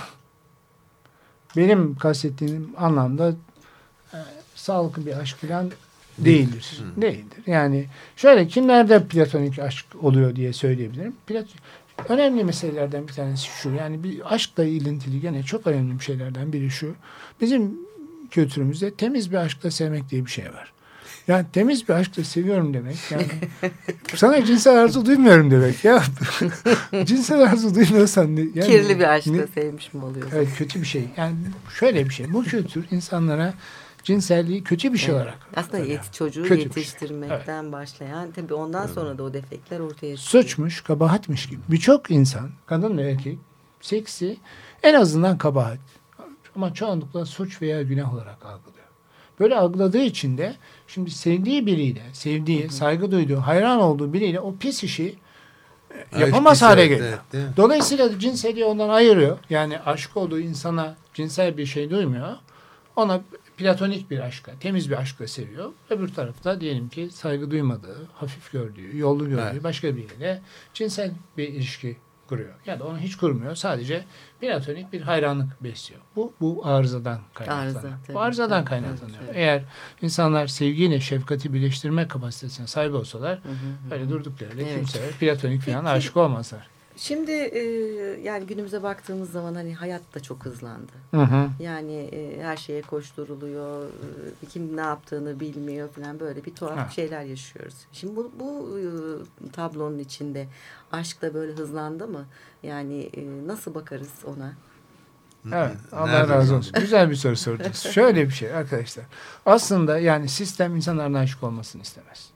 benim kastettiğim anlamda sağlıklı bir aşk falan değildir. Değildir. Yani şöyle, kimlerde platonik aşk oluyor diye söyleyebilirim. Önemli meselelerden bir tanesi şu. Yani bir aşkla ilintili gene çok önemli bir şeylerden biri şu. Bizim kültürümüzde temiz bir aşkla sevmek diye bir şey var. Yani temiz bir aşkla seviyorum demek. Yani sana cinsel arzu duymuyorum demek ya. Cinsel arzu duymuyorsan yani, kirli bir aşkla sevmiş mi oluyorsun? Evet, kötü bir şey. Yani şöyle bir şey. Bu kültür insanlara cinselliği kötü bir şey olarak. Aslında çocuğu yetiştirmekten başlayan, tabii ondan sonra da o defekler ortaya çıkıyor. Suçmuş, kabahatmiş gibi. Birçok insan, kadın ve erkek, seksi en azından kabahat ama çoğunlukla suç veya günah olarak algılıyor. Böyle algıladığı için de şimdi sevdiği biriyle, saygı duyduğu, hayran olduğu biriyle o pis işi yapamaz hale geliyor. Evet, dolayısıyla cinselliği ondan ayırıyor. Yani aşık olduğu insana cinsel bir şey duymuyor. Ona platonik bir aşkla, temiz bir aşkla seviyor. Öbür tarafta diyelim ki saygı duymadığı, hafif gördüğü, yollu gördüğü başka biriyle cinsel bir ilişki kuruyor. Ya da onu hiç kurmuyor. Sadece platonik bir hayranlık besliyor. Bu arızadan kaynaklanıyor. Bu arızadan kaynaklanıyor. Evet. Eğer insanlar sevgiyle şefkati birleştirme kapasitesine sahip olsalar öyle durduk yerde kimse platonik falan aşık olmazlar. Şimdi yani günümüze baktığımız zaman hani hayat da çok hızlandı. Yani her şeye koşturuluyor. Kim ne yaptığını bilmiyor falan, böyle bir tuhaf şeyler yaşıyoruz. Şimdi bu tablonun içinde aşk da böyle hızlandı mı? Yani nasıl bakarız ona? Evet, Allah razı olsun. Güzel bir soru sordunuz. Şöyle bir şey arkadaşlar. Aslında yani sistem insanların aşık olmasını istemez.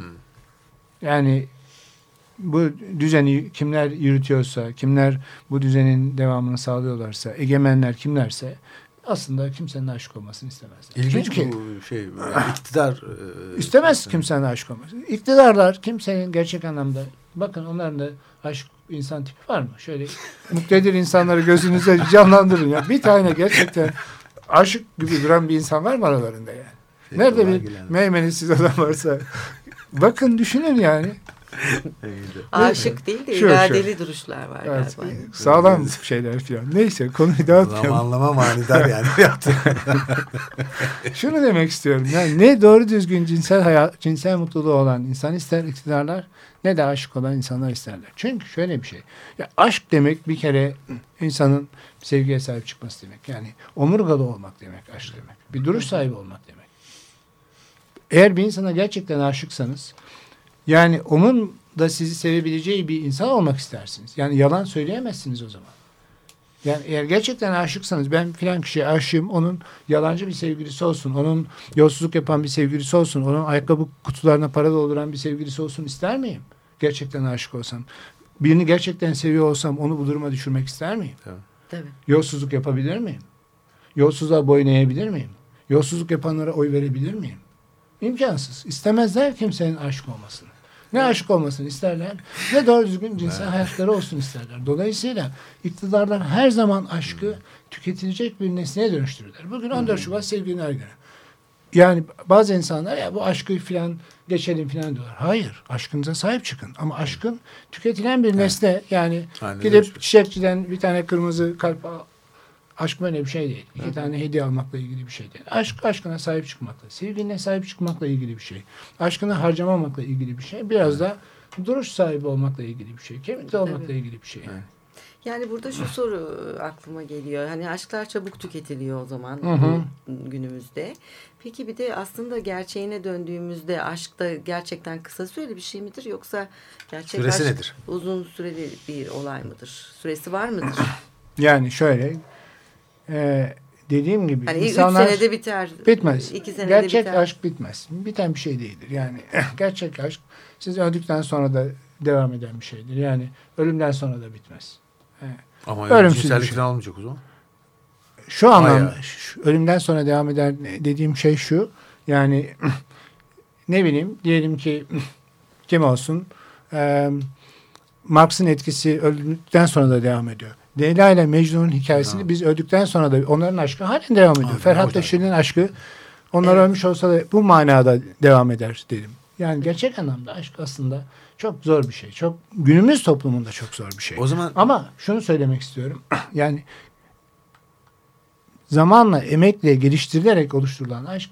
Yani bu düzeni kimler yürütüyorsa, kimler bu düzenin devamını sağlıyorlarsa, egemenler kimlerse aslında kimsenin aşık olmasını istemezler. İlginç bu şey. İktidar istemez kimsenin aşık olmasını. İktidarlar kimsenin gerçek anlamda, bakın onların da aşık insan tipi var mı? Şöyle muktedir insanları gözünüze canlandırın ya. Bir tane gerçekten aşık gibi duran bir insan var mı aralarında yani? Nerede bir meymenetsiz adam varsa bakın, düşünün yani. Aşık değil de iradeli duruşlar var evet, galiba. Sağlam şeyler falan. Neyse konuyu dağıtmayalım. Zamanlama manidar yani. Şunu demek istiyorum. Yani ne doğru düzgün cinsel mutluluğu olan insan ister iktidarlar, ne de aşık olan insanlar isterler. Çünkü şöyle bir şey. Ya aşk demek bir kere insanın sevgiye sahip çıkması demek. Yani omurgalı olmak demek aşk demek. Bir duruş sahibi olmak demek. Eğer bir insana gerçekten aşıksanız, yani onun da sizi sevebileceği bir insan olmak istersiniz. Yani yalan söyleyemezsiniz o zaman. Yani eğer gerçekten aşıksanız, ben filan kişiye aşığım, onun yalancı bir sevgilisi olsun, onun yolsuzluk yapan bir sevgilisi olsun, onun ayakkabı kutularına para dolduran bir sevgilisi olsun ister miyim? Gerçekten aşık olsam. Birini gerçekten seviyor olsam onu bu duruma düşürmek ister miyim? Tabii. Yolsuzluk yapabilir miyim? Yolsuzluğa boyun eğebilir miyim? Yolsuzluk yapanlara oy verebilir miyim? İmkansız. İstemezler kimsenin aşık olmasını. Ne aşık olmasını isterler, ne doğru düzgün cinsel hayatları olsun isterler. Dolayısıyla iktidarlar her zaman aşkı tüketilecek bir nesneye dönüştürürler. Bugün 14 Şubat Sevgililer Günü. Yani bazı insanlar ya bu aşkı filan geçelim filan diyorlar. Hayır, aşkınıza sahip çıkın. Ama aşkın tüketilen bir nesne. Yani gidip çiçekçiden bir tane kırmızı kalp aşk böyle bir şey değil. 2 tane hediye almakla ilgili bir şey değil. Aşk, aşkına sahip çıkmakla, sevgiline sahip çıkmakla ilgili bir şey. Aşkını harcamamakla ilgili bir şey. Biraz da duruş sahibi olmakla ilgili bir şey. Kemikli olmakla ilgili bir şey. Yani burada şu soru aklıma geliyor. Hani aşklar çabuk tüketiliyor o zaman günümüzde. Peki bir de aslında gerçeğine döndüğümüzde aşk da gerçekten kısa süreli bir şey midir? Yoksa gerçek süresi aşk nedir? Uzun süreli bir olay mıdır? Süresi var mıdır? Yani şöyle dediğim gibi hani insanlar 3 senede biter. Bitmez. 2 senede gerçek biter. aşk bitmez. Biten bir şey değildir. Yani gerçek aşk siz öldükten sonra da devam eden bir şeydir. Yani ölümden sonra da bitmez. Ama ölümsüz cinsellik bir şey. falan olmayacak o zaman. Şu anlamda ölümden sonra devam eder dediğim şey şu. Yani ne bileyim diyelim ki kim olsun Marx'ın etkisi öldükten sonra da devam ediyor. Leyla ile Mecnun'un hikayesini biz öldükten sonra da onların aşkı halen devam ediyor. Ferhat'la Şirin'in aşkı onlar ölmüş olsa da bu manada devam eder dedim. Yani gerçek anlamda aşk aslında çok zor bir şey. Çok günümüz toplumunda çok zor bir şey. O zaman ama şunu söylemek istiyorum. Yani zamanla, emekle, geliştirilerek oluşturulan aşk,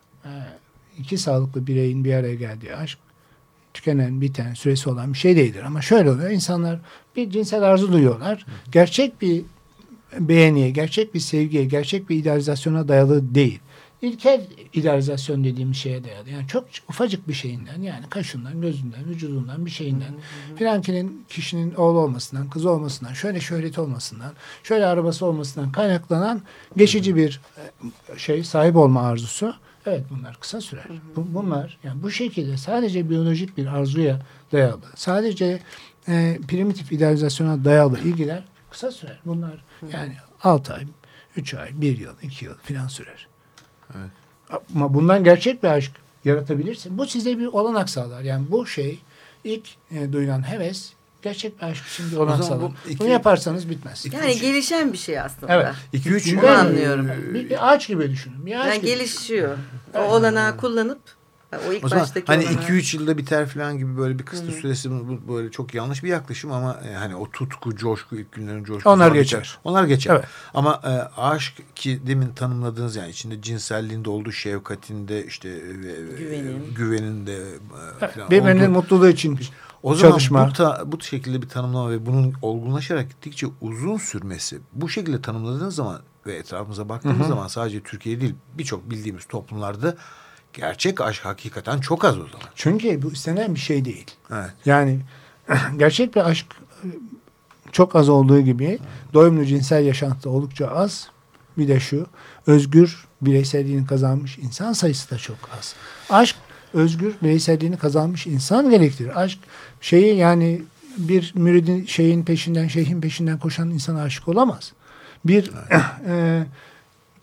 2 sağlıklı bireyin bir araya geldiği aşk, tükenen, biten, süresi olan bir şey değildir. Ama şöyle oluyor. İnsanlar bir cinsel arzu duyuyorlar. Gerçek bir beğeniye, gerçek bir sevgiye, gerçek bir idealizasyona dayalı değil. İlkel idealizasyon dediğimiz şeye dayalı. Yani çok ufacık bir şeyinden, yani kaşından, gözünden, vücudundan bir şeyinden, filankinin kişinin oğlu olmasından, kızı olmasından, şöyle şöhreti olmasından, şöyle arabası olmasından kaynaklanan geçici bir sahip olma arzusu. Evet, bunlar kısa sürer. Bunlar yani bu şekilde sadece biyolojik bir arzuya dayalı, sadece primitif idealizasyona dayalı ilgiler kısa sürer. Bunlar yani 6 ay, 3 ay, 1 yıl, 2 yıl filan sürer. Evet. Ama bundan gerçek bir aşk yaratabilirsin. Bu size bir olanak sağlar. Yani bu şey ilk duyulan heves gerçek bir aşk için bir olanak sağlar. Bunu yaparsanız bitmez. Yani gelişen bir şey aslında. Evet. 2-3 Bunu anlıyorum. Bir ağaç gibi düşünün. Bir ağaç yani gibi. gelişiyor. O olanağı kullanıp o ilk o zaman baştaki hani olanağı. 2-3 yılda biter falan gibi böyle bir kısıtlı süresi, bu böyle çok yanlış bir yaklaşım ama hani o tutku, coşku, ilk günlerin coşkusu. Onlar geçer. Onlar geçer. Evet. Ama aşk ki demin tanımladığınız, yani içinde cinselliğinde olduğu, şefkatinde, işte güveninde falan birbirinin olduğu, mutluluğu için o zaman çalışma. bu şekilde bir tanımlama ve bunun olgunlaşarak gittikçe uzun sürmesi, bu şekilde tanımladığınız zaman ve etrafımıza baktığımız zaman sadece Türkiye değil, birçok bildiğimiz toplumlarda gerçek aşk hakikaten çok az o zaman. Çünkü bu istenen bir şey değil. Evet. Yani gerçek bir aşk çok az olduğu gibi doyumlu cinsel yaşantı oldukça az. Bir de şu, özgür bireyselliğini kazanmış insan sayısı da çok az. Aşk özgür bireyselliğini kazanmış insan gerektirir. Aşk yani bir müridin şeyhin peşinden koşan insana aşık olamaz. Bir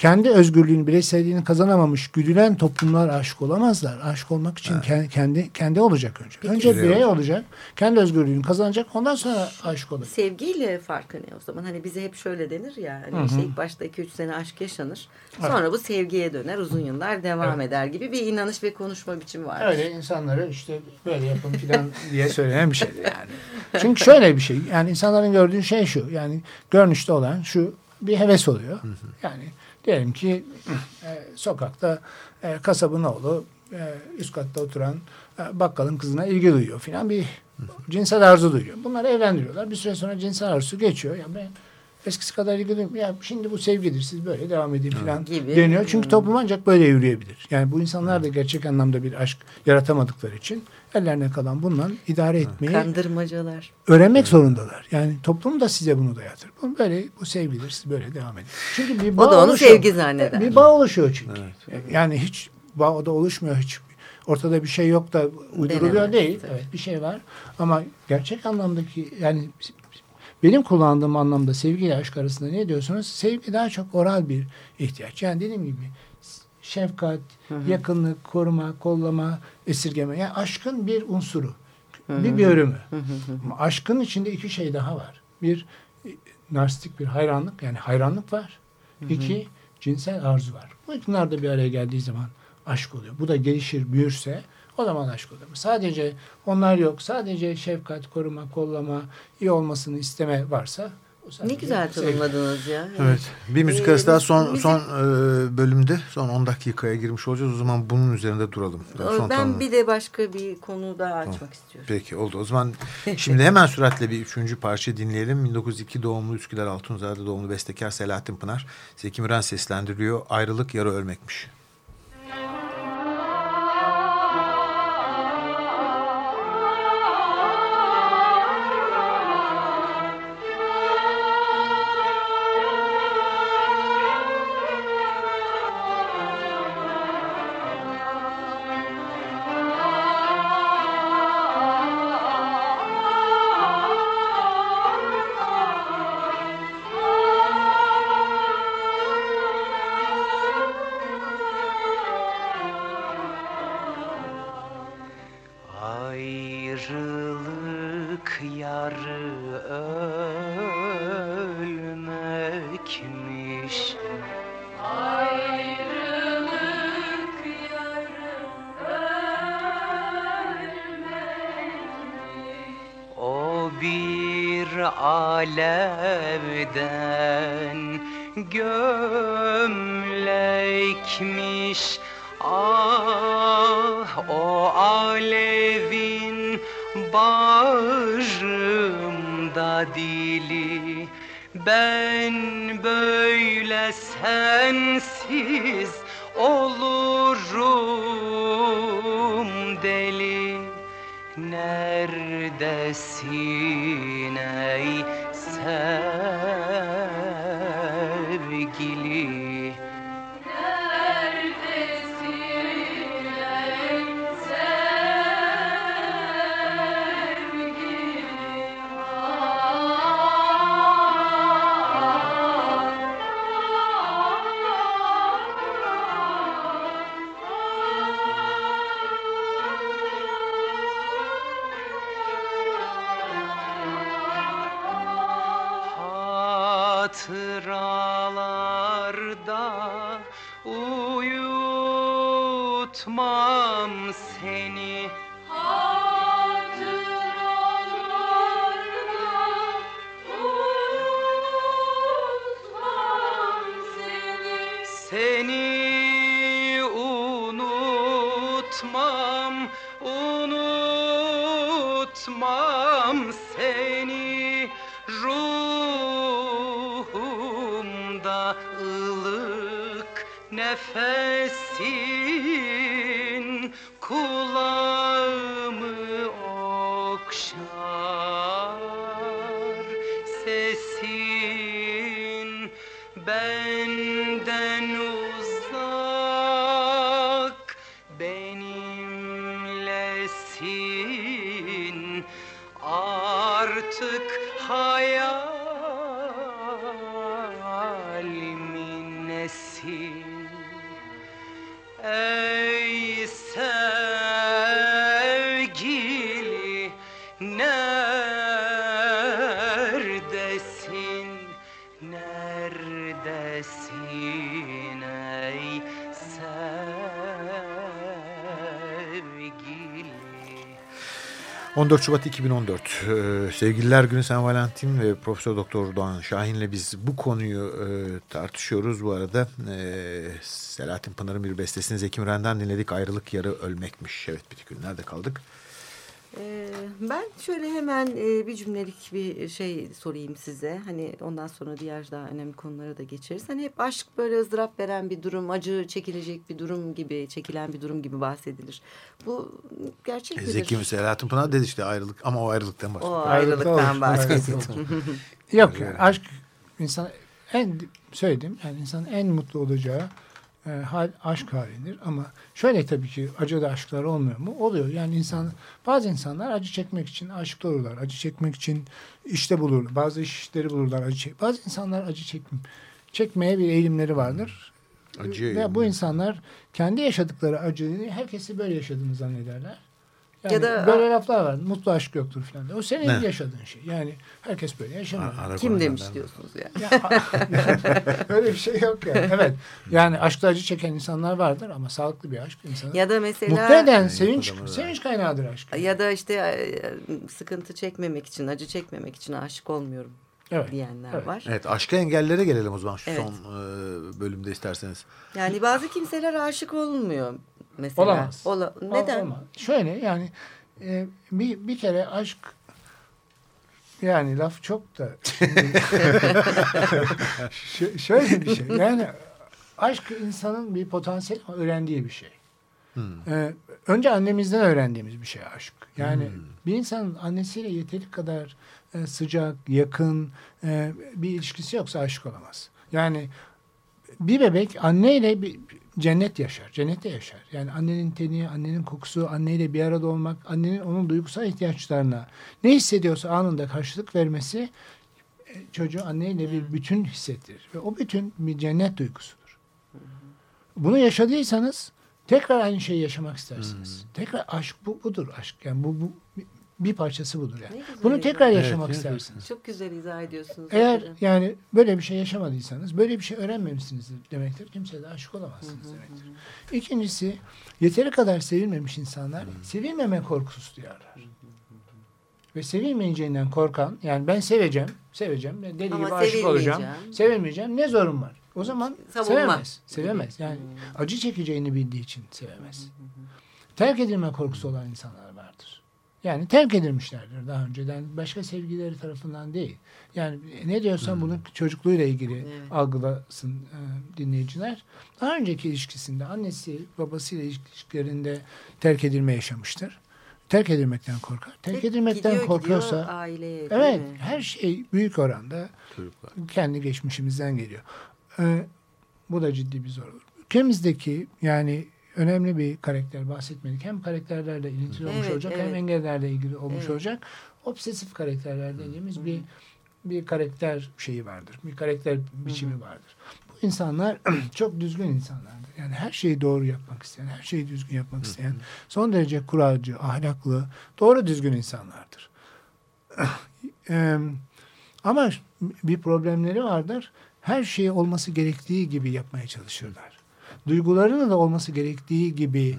kendi özgürlüğünü, bireyselliğini kazanamamış, güdülen toplumlar aşık olamazlar. Aşık olmak için kendi olacak önce. Önce birey olacak, kendi özgürlüğünü kazanacak, ondan sonra aşık olacak. Sevgiyle farkı ne o zaman? Hani bize hep şöyle denir ya, hani işte ilk başta 2-3 sene aşk yaşanır. Sonra bu sevgiye döner, uzun yıllar devam eder gibi bir inanış ve konuşma biçimi var. Öyle insanlara işte böyle yapın filan diye söylenen bir şeydir yani. Çünkü şöyle bir şey, yani insanların gördüğü şey şu, yani görünüşte olan şu, bir heves oluyor. Yani diyelim ki sokakta kasabın oğlu üst katta oturan bakkalın kızına ilgi duyuyor filan, bir cinsel arzu duyuyor. Bunları evlendiriyorlar. Bir süre sonra cinsel arzusu geçiyor. Ya ben eskisi kadar ilgi duymuyorum. Ya şimdi bu sevgidir, siz böyle devam edin filan deniyor. Çünkü toplum ancak böyle yürüyebilir. Yani bu insanlar da gerçek anlamda bir aşk yaratamadıkları için ellerine kalan bununla idare etmeyi, kandırmacalar öğrenmek zorundalar. Yani toplum da size bunu dayatır. Bu sevgidir, siz böyle devam edin. Çünkü bir bağ o da onu oluşuyor. sevgi zanneder. Bir bağ oluşuyor çünkü. Yani hiç bağ da oluşmuyor, hiç ortada bir şey yok da uyduruluyor değil. Tabii. Evet, bir şey var ama gerçek anlamdaki, yani benim kullandığım anlamda sevgi ile aşk arasında ne diyorsunuz? Sevgi daha çok oral bir ihtiyaç. Yani dediğim gibi şefkat, yakınlık, koruma, kollama, esirgeme. Yani aşkın bir unsuru, bir bölümü. Ama aşkın içinde iki şey daha var. Bir, narsistik bir hayranlık, yani hayranlık var. İki, cinsel arzu var. Bunlar da bir araya geldiği zaman aşk oluyor. Bu da gelişir, büyürse o zaman aşk oluyor. Sadece onlar yok. Sadece şefkat, koruma, kollama, iyi olmasını isteme varsa. Ne güzel tanımladınız ya. Evet. Bir müzik arası daha son bölümde, son 10 dakikaya girmiş olacağız. O zaman bunun üzerinde duralım. Ben bir de başka bir konu daha açmak istiyorum. Peki, oldu. O zaman şimdi hemen süratle bir üçüncü parça dinleyelim. 1902 doğumlu Üsküdar Altunzaade doğumlu bestekar Selahattin Pınar. Zeki Müren seslendiriyor. Ayrılık yarı ölmekmiş. Ayrılık yarı ölmekmiş. Ayrılık yarı ölmekmiş. O bir alevden gömlekmiş. Ah, o alevin bağrımda dili, ben böyle sensiz olurum deli. Neredesin ey sevgili? Hatıralarda uyutmam seni. Hatıralarda uyutmam seni. Seni unutmam, unutmam seni. Ruhumda ılık nefesin kulağımı okşar. Sesin benden uzak, benimlesin artık hayalimin nesi? Ey sevgili neredesin, neredesin ey sevgili? 14 Şubat 2014 Sevgililer Günü, Saint Valentin ve Profesör Doktor Doğan Şahin'le biz bu konuyu tartışıyoruz. Bu arada Selahattin Pınar'ın bir bestesini Zeki Müren'den dinledik. Ayrılık yarı ölmekmiş. Evet, bitik günlerde kaldık. Ben şöyle hemen bir cümlelik bir şey sorayım size. Hani ondan sonra diğer daha önemli konulara da geçeriz. Hani hep aşk böyle ızdırap veren bir durum, acı çekilecek bir durum gibi, çekilen bir durum gibi bahsedilir. Bu gerçek midir? Zeki Selahattin Pınar dedi işte ayrılık, ama o ayrılıktan bahsediyor. O ayrılıktan bahsediyor. Yok yani aşk insan söyledim yani insanın en mutlu olacağı hal aşk halidir, ama şöyle tabii ki acıda aşklar olmuyor mu? Oluyor. Yani bazı insanlar acı çekmek için aşıkta olurlar. Acı çekmek için işte bulurlar. Bazı işleri bulurlar bazı insanlar acı çekmeye bir eğilimleri vardır. Ve bu insanlar kendi yaşadıkları acıyı herkesi böyle yaşadığını zannederler. Yani ya da böyle laflar var. Mutlu aşk yoktur falan. O senin yaşadığın şey. Yani herkes böyle yaşamıyor. Kim demiş diyorsunuz yani? Öyle bir şey yok yani. Evet. Yani aşkta acı çeken insanlar vardır ama sağlıklı bir aşk insanı ya da mesela mutlu eden sevinç kaynağıdır aşk. Ya da işte sıkıntı çekmemek için, acı çekmemek için aşık olmuyorum diyenler var. Evet, aşka engellere gelelim o zaman şu son bölümde isterseniz. Yani bazı kimseler aşık olmuyor mesela. Olamaz. Neden? Olamaz. Şöyle yani bir kere aşk, yani laf çok da şöyle bir şey. Yani aşk insanın bir potansiyel öğrendiği bir şey. Önce annemizden öğrendiğimiz bir şey aşk. Yani bir insanın annesiyle yeteri kadar sıcak, yakın bir ilişkisi yoksa aşık olamaz. Yani bir bebek anneyle bir cennet yaşar. Cennette yaşar. Yani annenin teni, annenin kokusu, anneyle bir arada olmak, annenin onun duygusal ihtiyaçlarına ne hissediyorsa anında karşılık vermesi çocuğu anneyle bir bütün hissettirir. Ve o bütün bir cennet duygusudur. Bunu yaşadıysanız tekrar aynı şeyi yaşamak istersiniz. Tekrar aşk budur aşk. Yani bu bir parçası budur yani. Bunu tekrar yaşamak istersiniz. Çok güzel izah ediyorsunuz. Eğer yani böyle bir şey yaşamadıysanız, böyle bir şey öğrenmemişsinizdir demektir. Kimseye de aşık olamazsınız demektir. İkincisi, yeteri kadar sevilmemiş insanlar sevilmeme korkusu duyarlar. Ve sevilmeyeceğinden korkan, yani ben seveceğim, deli gibi aşık olacağım, sevemeyeceğim, ne zorum var? O zaman sevemez. Yani acı çekeceğini bildiği için sevemez. Terk edilme korkusu olan insanlar vardır. Yani terk edilmişlerdir daha önceden, başka sevgilileri tarafından değil. Yani ne diyorsam bunu çocukluğuyla ilgili algılasın dinleyiciler. Daha önceki ilişkisinde annesi babasıyla ilişkilerinde terk edilme yaşamıştır. Terk edilmekten korkar. Terk edilmekten korkuyorsa aileye, evet, her şey büyük oranda kendi geçmişimizden geliyor. Bu da ciddi bir zorluk. Ülkemizdeki yani önemli bir karakter bahsetmedik. Hem karakterlerle ilintili olmuş olacak hem engellerle ilgili olmuş olacak. Obsesif karakterler dediğimiz bir karakter şeyi vardır. Bir karakter biçimi vardır. Bu insanlar çok düzgün insanlardır. Yani her şeyi doğru yapmak isteyen, her şeyi düzgün yapmak isteyen, son derece kuralcı, ahlaklı, doğru düzgün insanlardır. Ama bir problemleri vardır. Her şeyi olması gerektiği gibi yapmaya çalışırlar. Duygularının da olması gerektiği gibi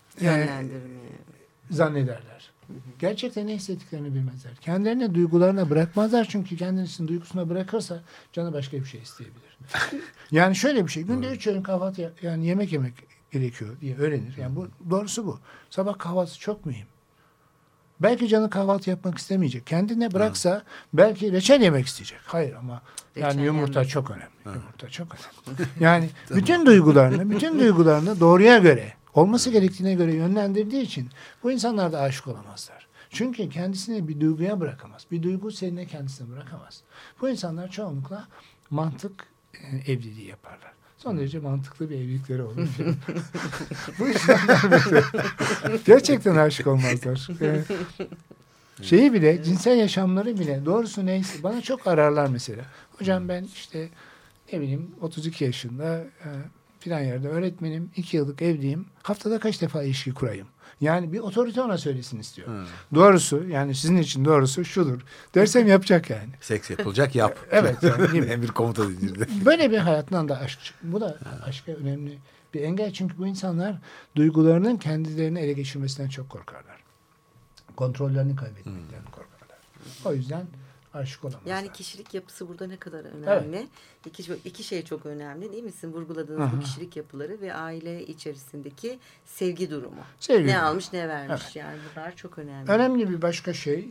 zannederler. Gerçekten ne hissettiklerini bilmezler. Kendilerine duygularına bırakmazlar, çünkü kendisinin duygusuna bırakırsa canı başka bir şey isteyebilir. Yani şöyle bir şey, günde 3 öğün kahvaltı yani yemek yemek gerekiyor diye öğrenir. Yani doğrusu bu. Sabah kahvaltısı çok mühim. Belki canı kahvaltı yapmak istemeyecek. Kendine bıraksa belki reçel yemek isteyecek. Hayır ama yani yumurta çok önemli. Yumurta çok önemli. Yani bütün duygularını doğruya göre, olması gerektiğine göre yönlendirdiği için bu insanlar da aşık olamazlar. Çünkü kendisini bir duyguya bırakamaz. Bir duygu seninle kendisine bırakamaz. Bu insanlar çoğunlukla mantık evliliği yaparlar. Son derece mantıklı bir evlilikleri olur. Bu insanlar gerçekten aşık olmazlar. Şeyi bile, cinsel yaşamları bile, doğrusu neyse, bana çok ararlar mesela. Hocam ben işte ne bileyim 32 yaşında filan yerde öğretmenim, 2 yıllık evliyim. Haftada kaç defa ilişki kurayım? Yani bir otorite ona söylesin istiyor. Doğrusu, yani sizin için doğrusu şudur. Dersem yapacak yani. Seks yapılacak, yap. Evet. Yani, Emir komuta edildi. böyle bir hayattan da aşk çıktı. Bu da aşka önemli bir engel. Çünkü bu insanlar duygularının kendilerini ele geçirmesinden çok korkarlar. Kontrollerini kaybetmekten korkarlar. O yüzden aşık olamazlar. Yani kişilik yapısı burada ne kadar önemli. Evet. İki şey çok önemli değil mi? Sizin vurguladığınız bu kişilik yapıları ve aile içerisindeki sevgi durumu. Sevgi ne durumu. almış ne vermiş. Evet. Yani bunlar çok önemli. Önemli bir başka şey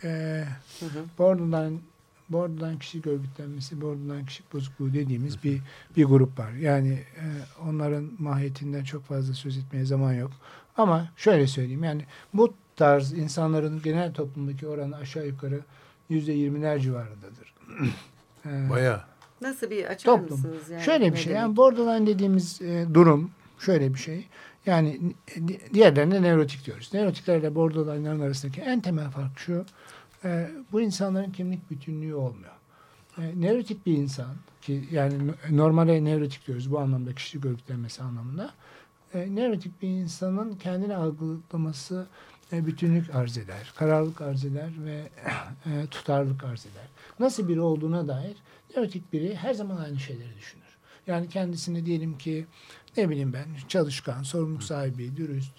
borderline kişilik örgütlenmesi, borderline kişilik bozukluğu dediğimiz bir grup var. Yani onların mahiyetinden çok fazla söz etmeye zaman yok. Ama şöyle söyleyeyim, yani bu tarz insanların genel toplumdaki oranı aşağı yukarı %20'ler civarındadır. Bayağı. Nasıl bir açar Toplum. mısınız? Yani? Şöyle bir Ne şey. demek? Yani borderline dediğimiz durum şöyle bir şey. Yani diğerlerine nevrotik diyoruz. Nevrotiklerle borderline'ların arasındaki en temel fark şu. Bu insanların kimlik bütünlüğü olmuyor. Nevrotik bir insan ki yani normale nevrotik diyoruz bu anlamda, kişilik örgütlenmesi anlamında. Nevrotik bir insanın kendini algılaması bütünlük arz eder, kararlılık arz eder ve tutarlılık arz eder. Nasıl biri olduğuna dair nevrotik biri her zaman aynı şeyleri düşünür. Yani kendisini diyelim ki ne bileyim ben çalışkan, sorumluluk sahibi, dürüst,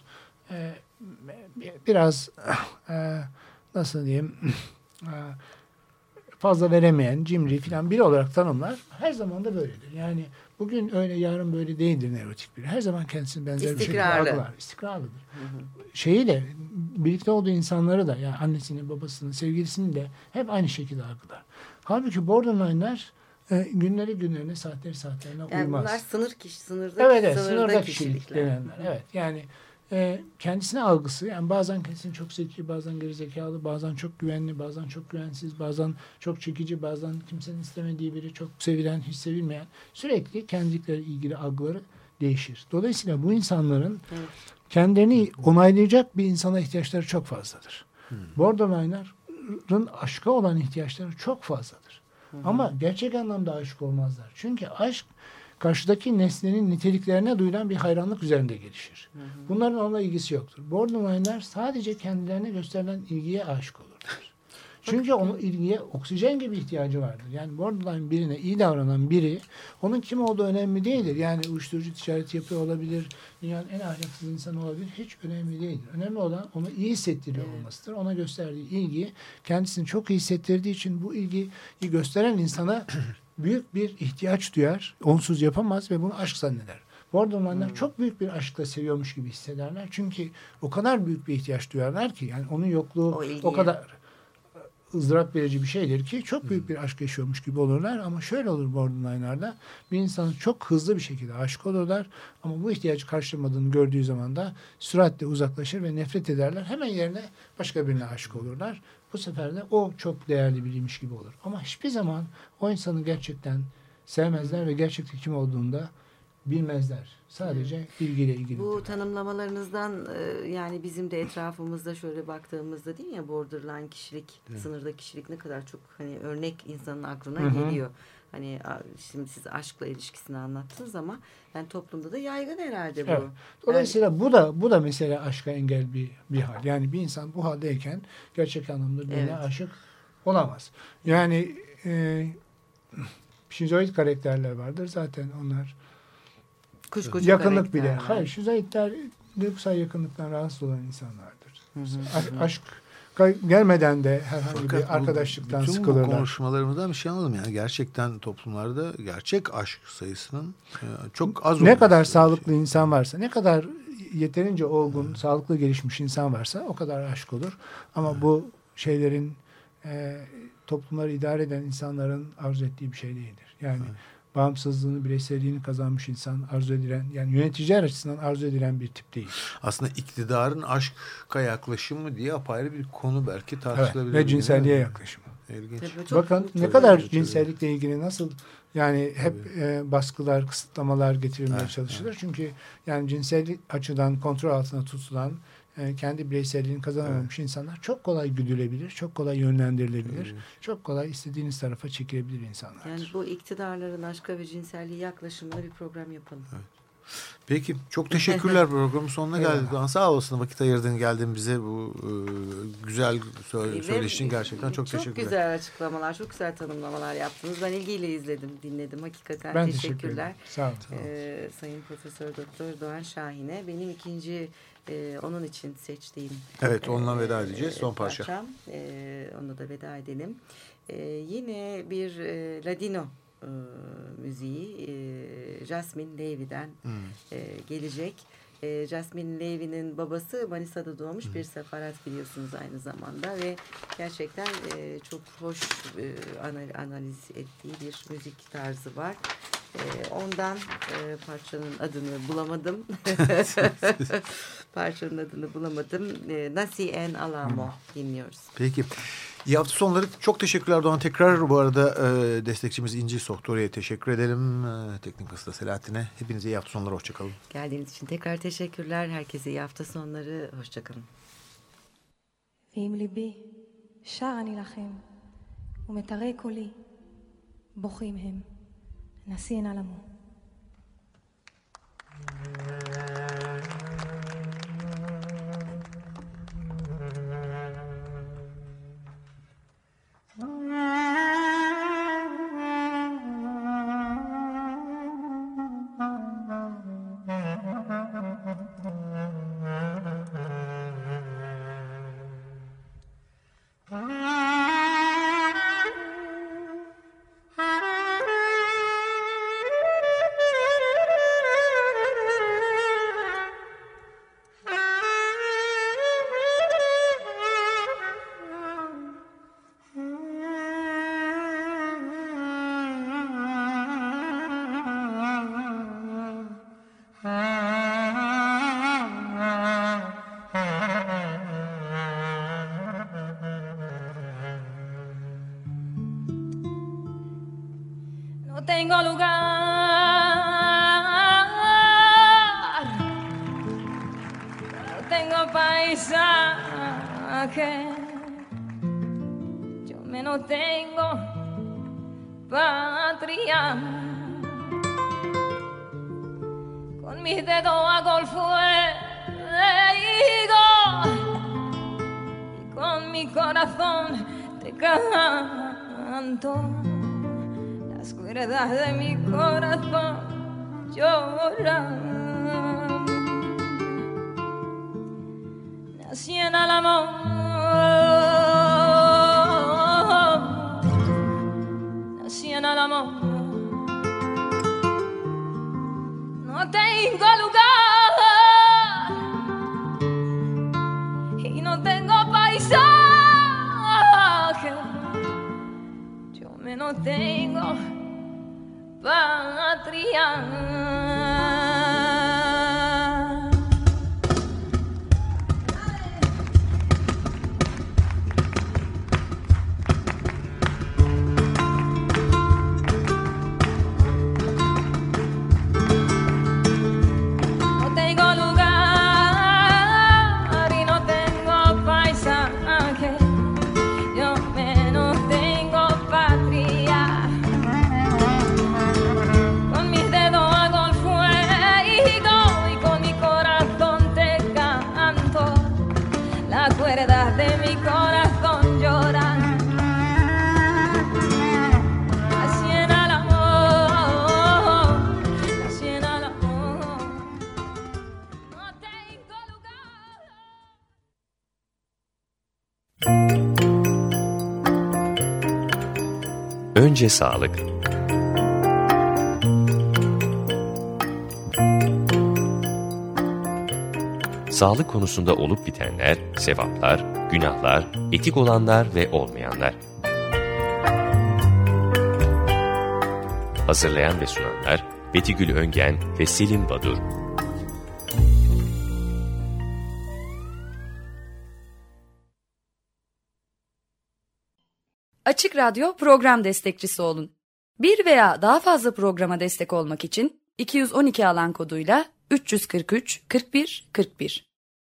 biraz nasıl diyeyim fazla veremeyen, cimri falan biri olarak tanımlar. Her zaman da böyledir. Yani bugün öyle, yarın böyle değildir nevrotik biri. Her zaman kendisini benzer bir şekilde algılar. İstikrarlıdır. Şeyi de, birlikte olduğu insanları da, yani annesini, babasını, sevgilisini de hep aynı şekilde algılar. Halbuki borderline'lar günleri günlerine, saatleri saatlerine yani uymaz. bunlar sınırda kişilik kişilikler. denenler. Evet, yani kendisine algısı, yani bazen kendisini çok zeki, bazen gerizekalı, bazen çok güvenli, bazen çok güvensiz, bazen çok çekici, bazen kimsenin istemediği biri, çok sevilen, hiç sevilmeyen, sürekli kendilikleriyle ilgili algıları değişir. Dolayısıyla bu insanların kendilerini onaylayacak bir insana ihtiyaçları çok fazladır. Borderline'ların aşka olan ihtiyaçları çok fazladır. Ama gerçek anlamda aşık olmazlar. Çünkü aşk karşıdaki nesnenin niteliklerine duyulan bir hayranlık üzerinde gelişir. Bunların onunla ilgisi yoktur. Borderline'lar sadece kendilerine gösterilen ilgiye aşık olurlar. Çünkü onun ilgiye oksijen gibi ihtiyacı vardır. Yani borderline birine iyi davranan biri, onun kim olduğu önemli değildir. Yani uyuşturucu ticareti yapıyor olabilir, dünyanın en ahlaksız insanı olabilir. Hiç önemli değildir. Önemli olan onu iyi hissettiriyor olmasıdır. Ona gösterdiği ilgi, kendisini çok iyi hissettirdiği için bu ilgiyi gösteren insana büyük bir ihtiyaç duyar. Onsuz yapamaz ve bunu aşk zanneder. Borderline'lar çok büyük bir aşkla seviyormuş gibi hissederler. Çünkü o kadar büyük bir ihtiyaç duyarlar ki, yani onun yokluğu o kadar ızdırap verici bir şeydir ki çok büyük bir aşk yaşıyormuş gibi olurlar. Ama şöyle olur borderline'larda, bir insanı çok hızlı bir şekilde aşık olurlar ama bu ihtiyacı karşılamadığını gördüğü zaman da süratle uzaklaşır ve nefret ederler. Hemen yerine başka birine aşık olurlar. Bu sefer de o çok değerli biriymiş gibi olur. Ama hiçbir zaman o insanı gerçekten sevmezler ve gerçekten kim olduğunu da bilmezler. Sadece ilgili. Bu tanımlamalarınızdan yani bizim de etrafımızda şöyle baktığımızda değil ya, borderline kişilik, sınırda kişilik ne kadar çok hani örnek insanın aklına geliyor. Hani şimdi siz aşkla ilişkisini anlattınız ama yani toplumda da yaygın herhalde bu. Evet. Dolayısıyla yani, bu da mesela aşka engel bir hal. Yani bir insan bu haldeyken gerçek anlamda birine aşık olamaz. Yani şizoid karakterler vardır. Zaten onlar kuşkucu yakınlık bile. Hayır, şizoidler duygusal yakınlıktan rahatsız olan insanlardır. Aşk gelmeden de herhangi bir arkadaşlıktan sıkılırlar. Bütün bu konuşmalarımızdan bir şey anladım. Yani gerçekten toplumlarda gerçek aşk sayısının çok az ne kadar sağlıklı insan varsa, ne kadar yeterince olgun, sağlıklı gelişmiş insan varsa o kadar aşk olur. Ama bu şeylerin toplumları idare eden insanların arzu ettiği bir şey değildir. Yani bağımsızlığını, bireyselliğini kazanmış insan arzu edilen, yani yöneticiler açısından arzu edilen bir tip değil. Aslında iktidarın aşka yaklaşımı diye apayrı bir konu belki tartışılabilir. Evet, ve cinselliğe yaklaşımı. İlginç. Bakın ne kadar cinsellikle ilgili nasıl yani hep baskılar, kısıtlamalar getirilmeye çalışılır. Çünkü yani cinsellik açıdan kontrol altına tutulan kendi bireyselliğini kazanamamış insanlar çok kolay güdülebilir, çok kolay yönlendirilebilir, çok kolay istediğiniz tarafa çekilebilir insanlar. Yani bu iktidarların aşka ve cinselliği yaklaşımına bir program yapalım. Evet. Peki, çok teşekkürler. Programın sonuna geldik. Sağ olasın, vakit ayırdın, geldin bize bu güzel söyleşin gerçekten çok teşekkürler. Çok güzel açıklamalar, çok güzel tanımlamalar yaptınız. Ben ilgiyle izledim, dinledim. Hakikaten ben teşekkürler. Sağ olun. Sayın Profesör Doktor Doğan Şahin'e benim ikinci onun için seçtiğim. Evet, onunla veda edeceğiz. Son parça. Onunla da veda edelim. Yine bir Ladino müziği Jasmine Levy'den gelecek. Jasmine Levy'nin babası Manisa'da doğmuş bir sefarat biliyorsunuz aynı zamanda ve gerçekten çok hoş analiz ettiği bir müzik tarzı var. Ondan parçanın adını bulamadım. Nasi en Alamo dinliyoruz. Peki. İyi hafta sonları. Çok teşekkürler Doğan. Tekrar bu arada destekçimiz İnci Soktori'ye teşekkür edelim. Teknik Masa'da Selahattin'e. Hepinize iyi hafta sonları. Hoşçakalın. Geldiğiniz için tekrar teşekkürler. Herkese iyi hafta sonları. Hoşçakalın. ועם ליבי שר אני לכם ומתרי קולי בוכים הם נשיא אין עלמו tengo lugar, no tengo paisaje, yo menos tengo patria. Con mis dedos hago el fuego y con mi corazón te canto. Las cuerdas de mi corazón lloran. Nací en Alamo, nací en Alamo. No tengo lugar y no tengo paisaje. Yo menos tengo patria. No tengo lugar y no tengo paisaje. Yo menos tengo patria. Con mis dedos hago el fuego y con mi corazón te canto. Las cuerdas de mi corazón lloran. Nací en Alamo, nací en Alamo. No tengo lugar. Önce sağlık. Sağlık konusunda olup bitenler, sevaplar, günahlar, etik olanlar ve olmayanlar. Hazırlayan ve sunanlar Betigül Öngen ve Selim Badur. Açık Radyo program destekçisi olun. Bir veya daha fazla programa destek olmak için 212 alan koduyla 343 41 41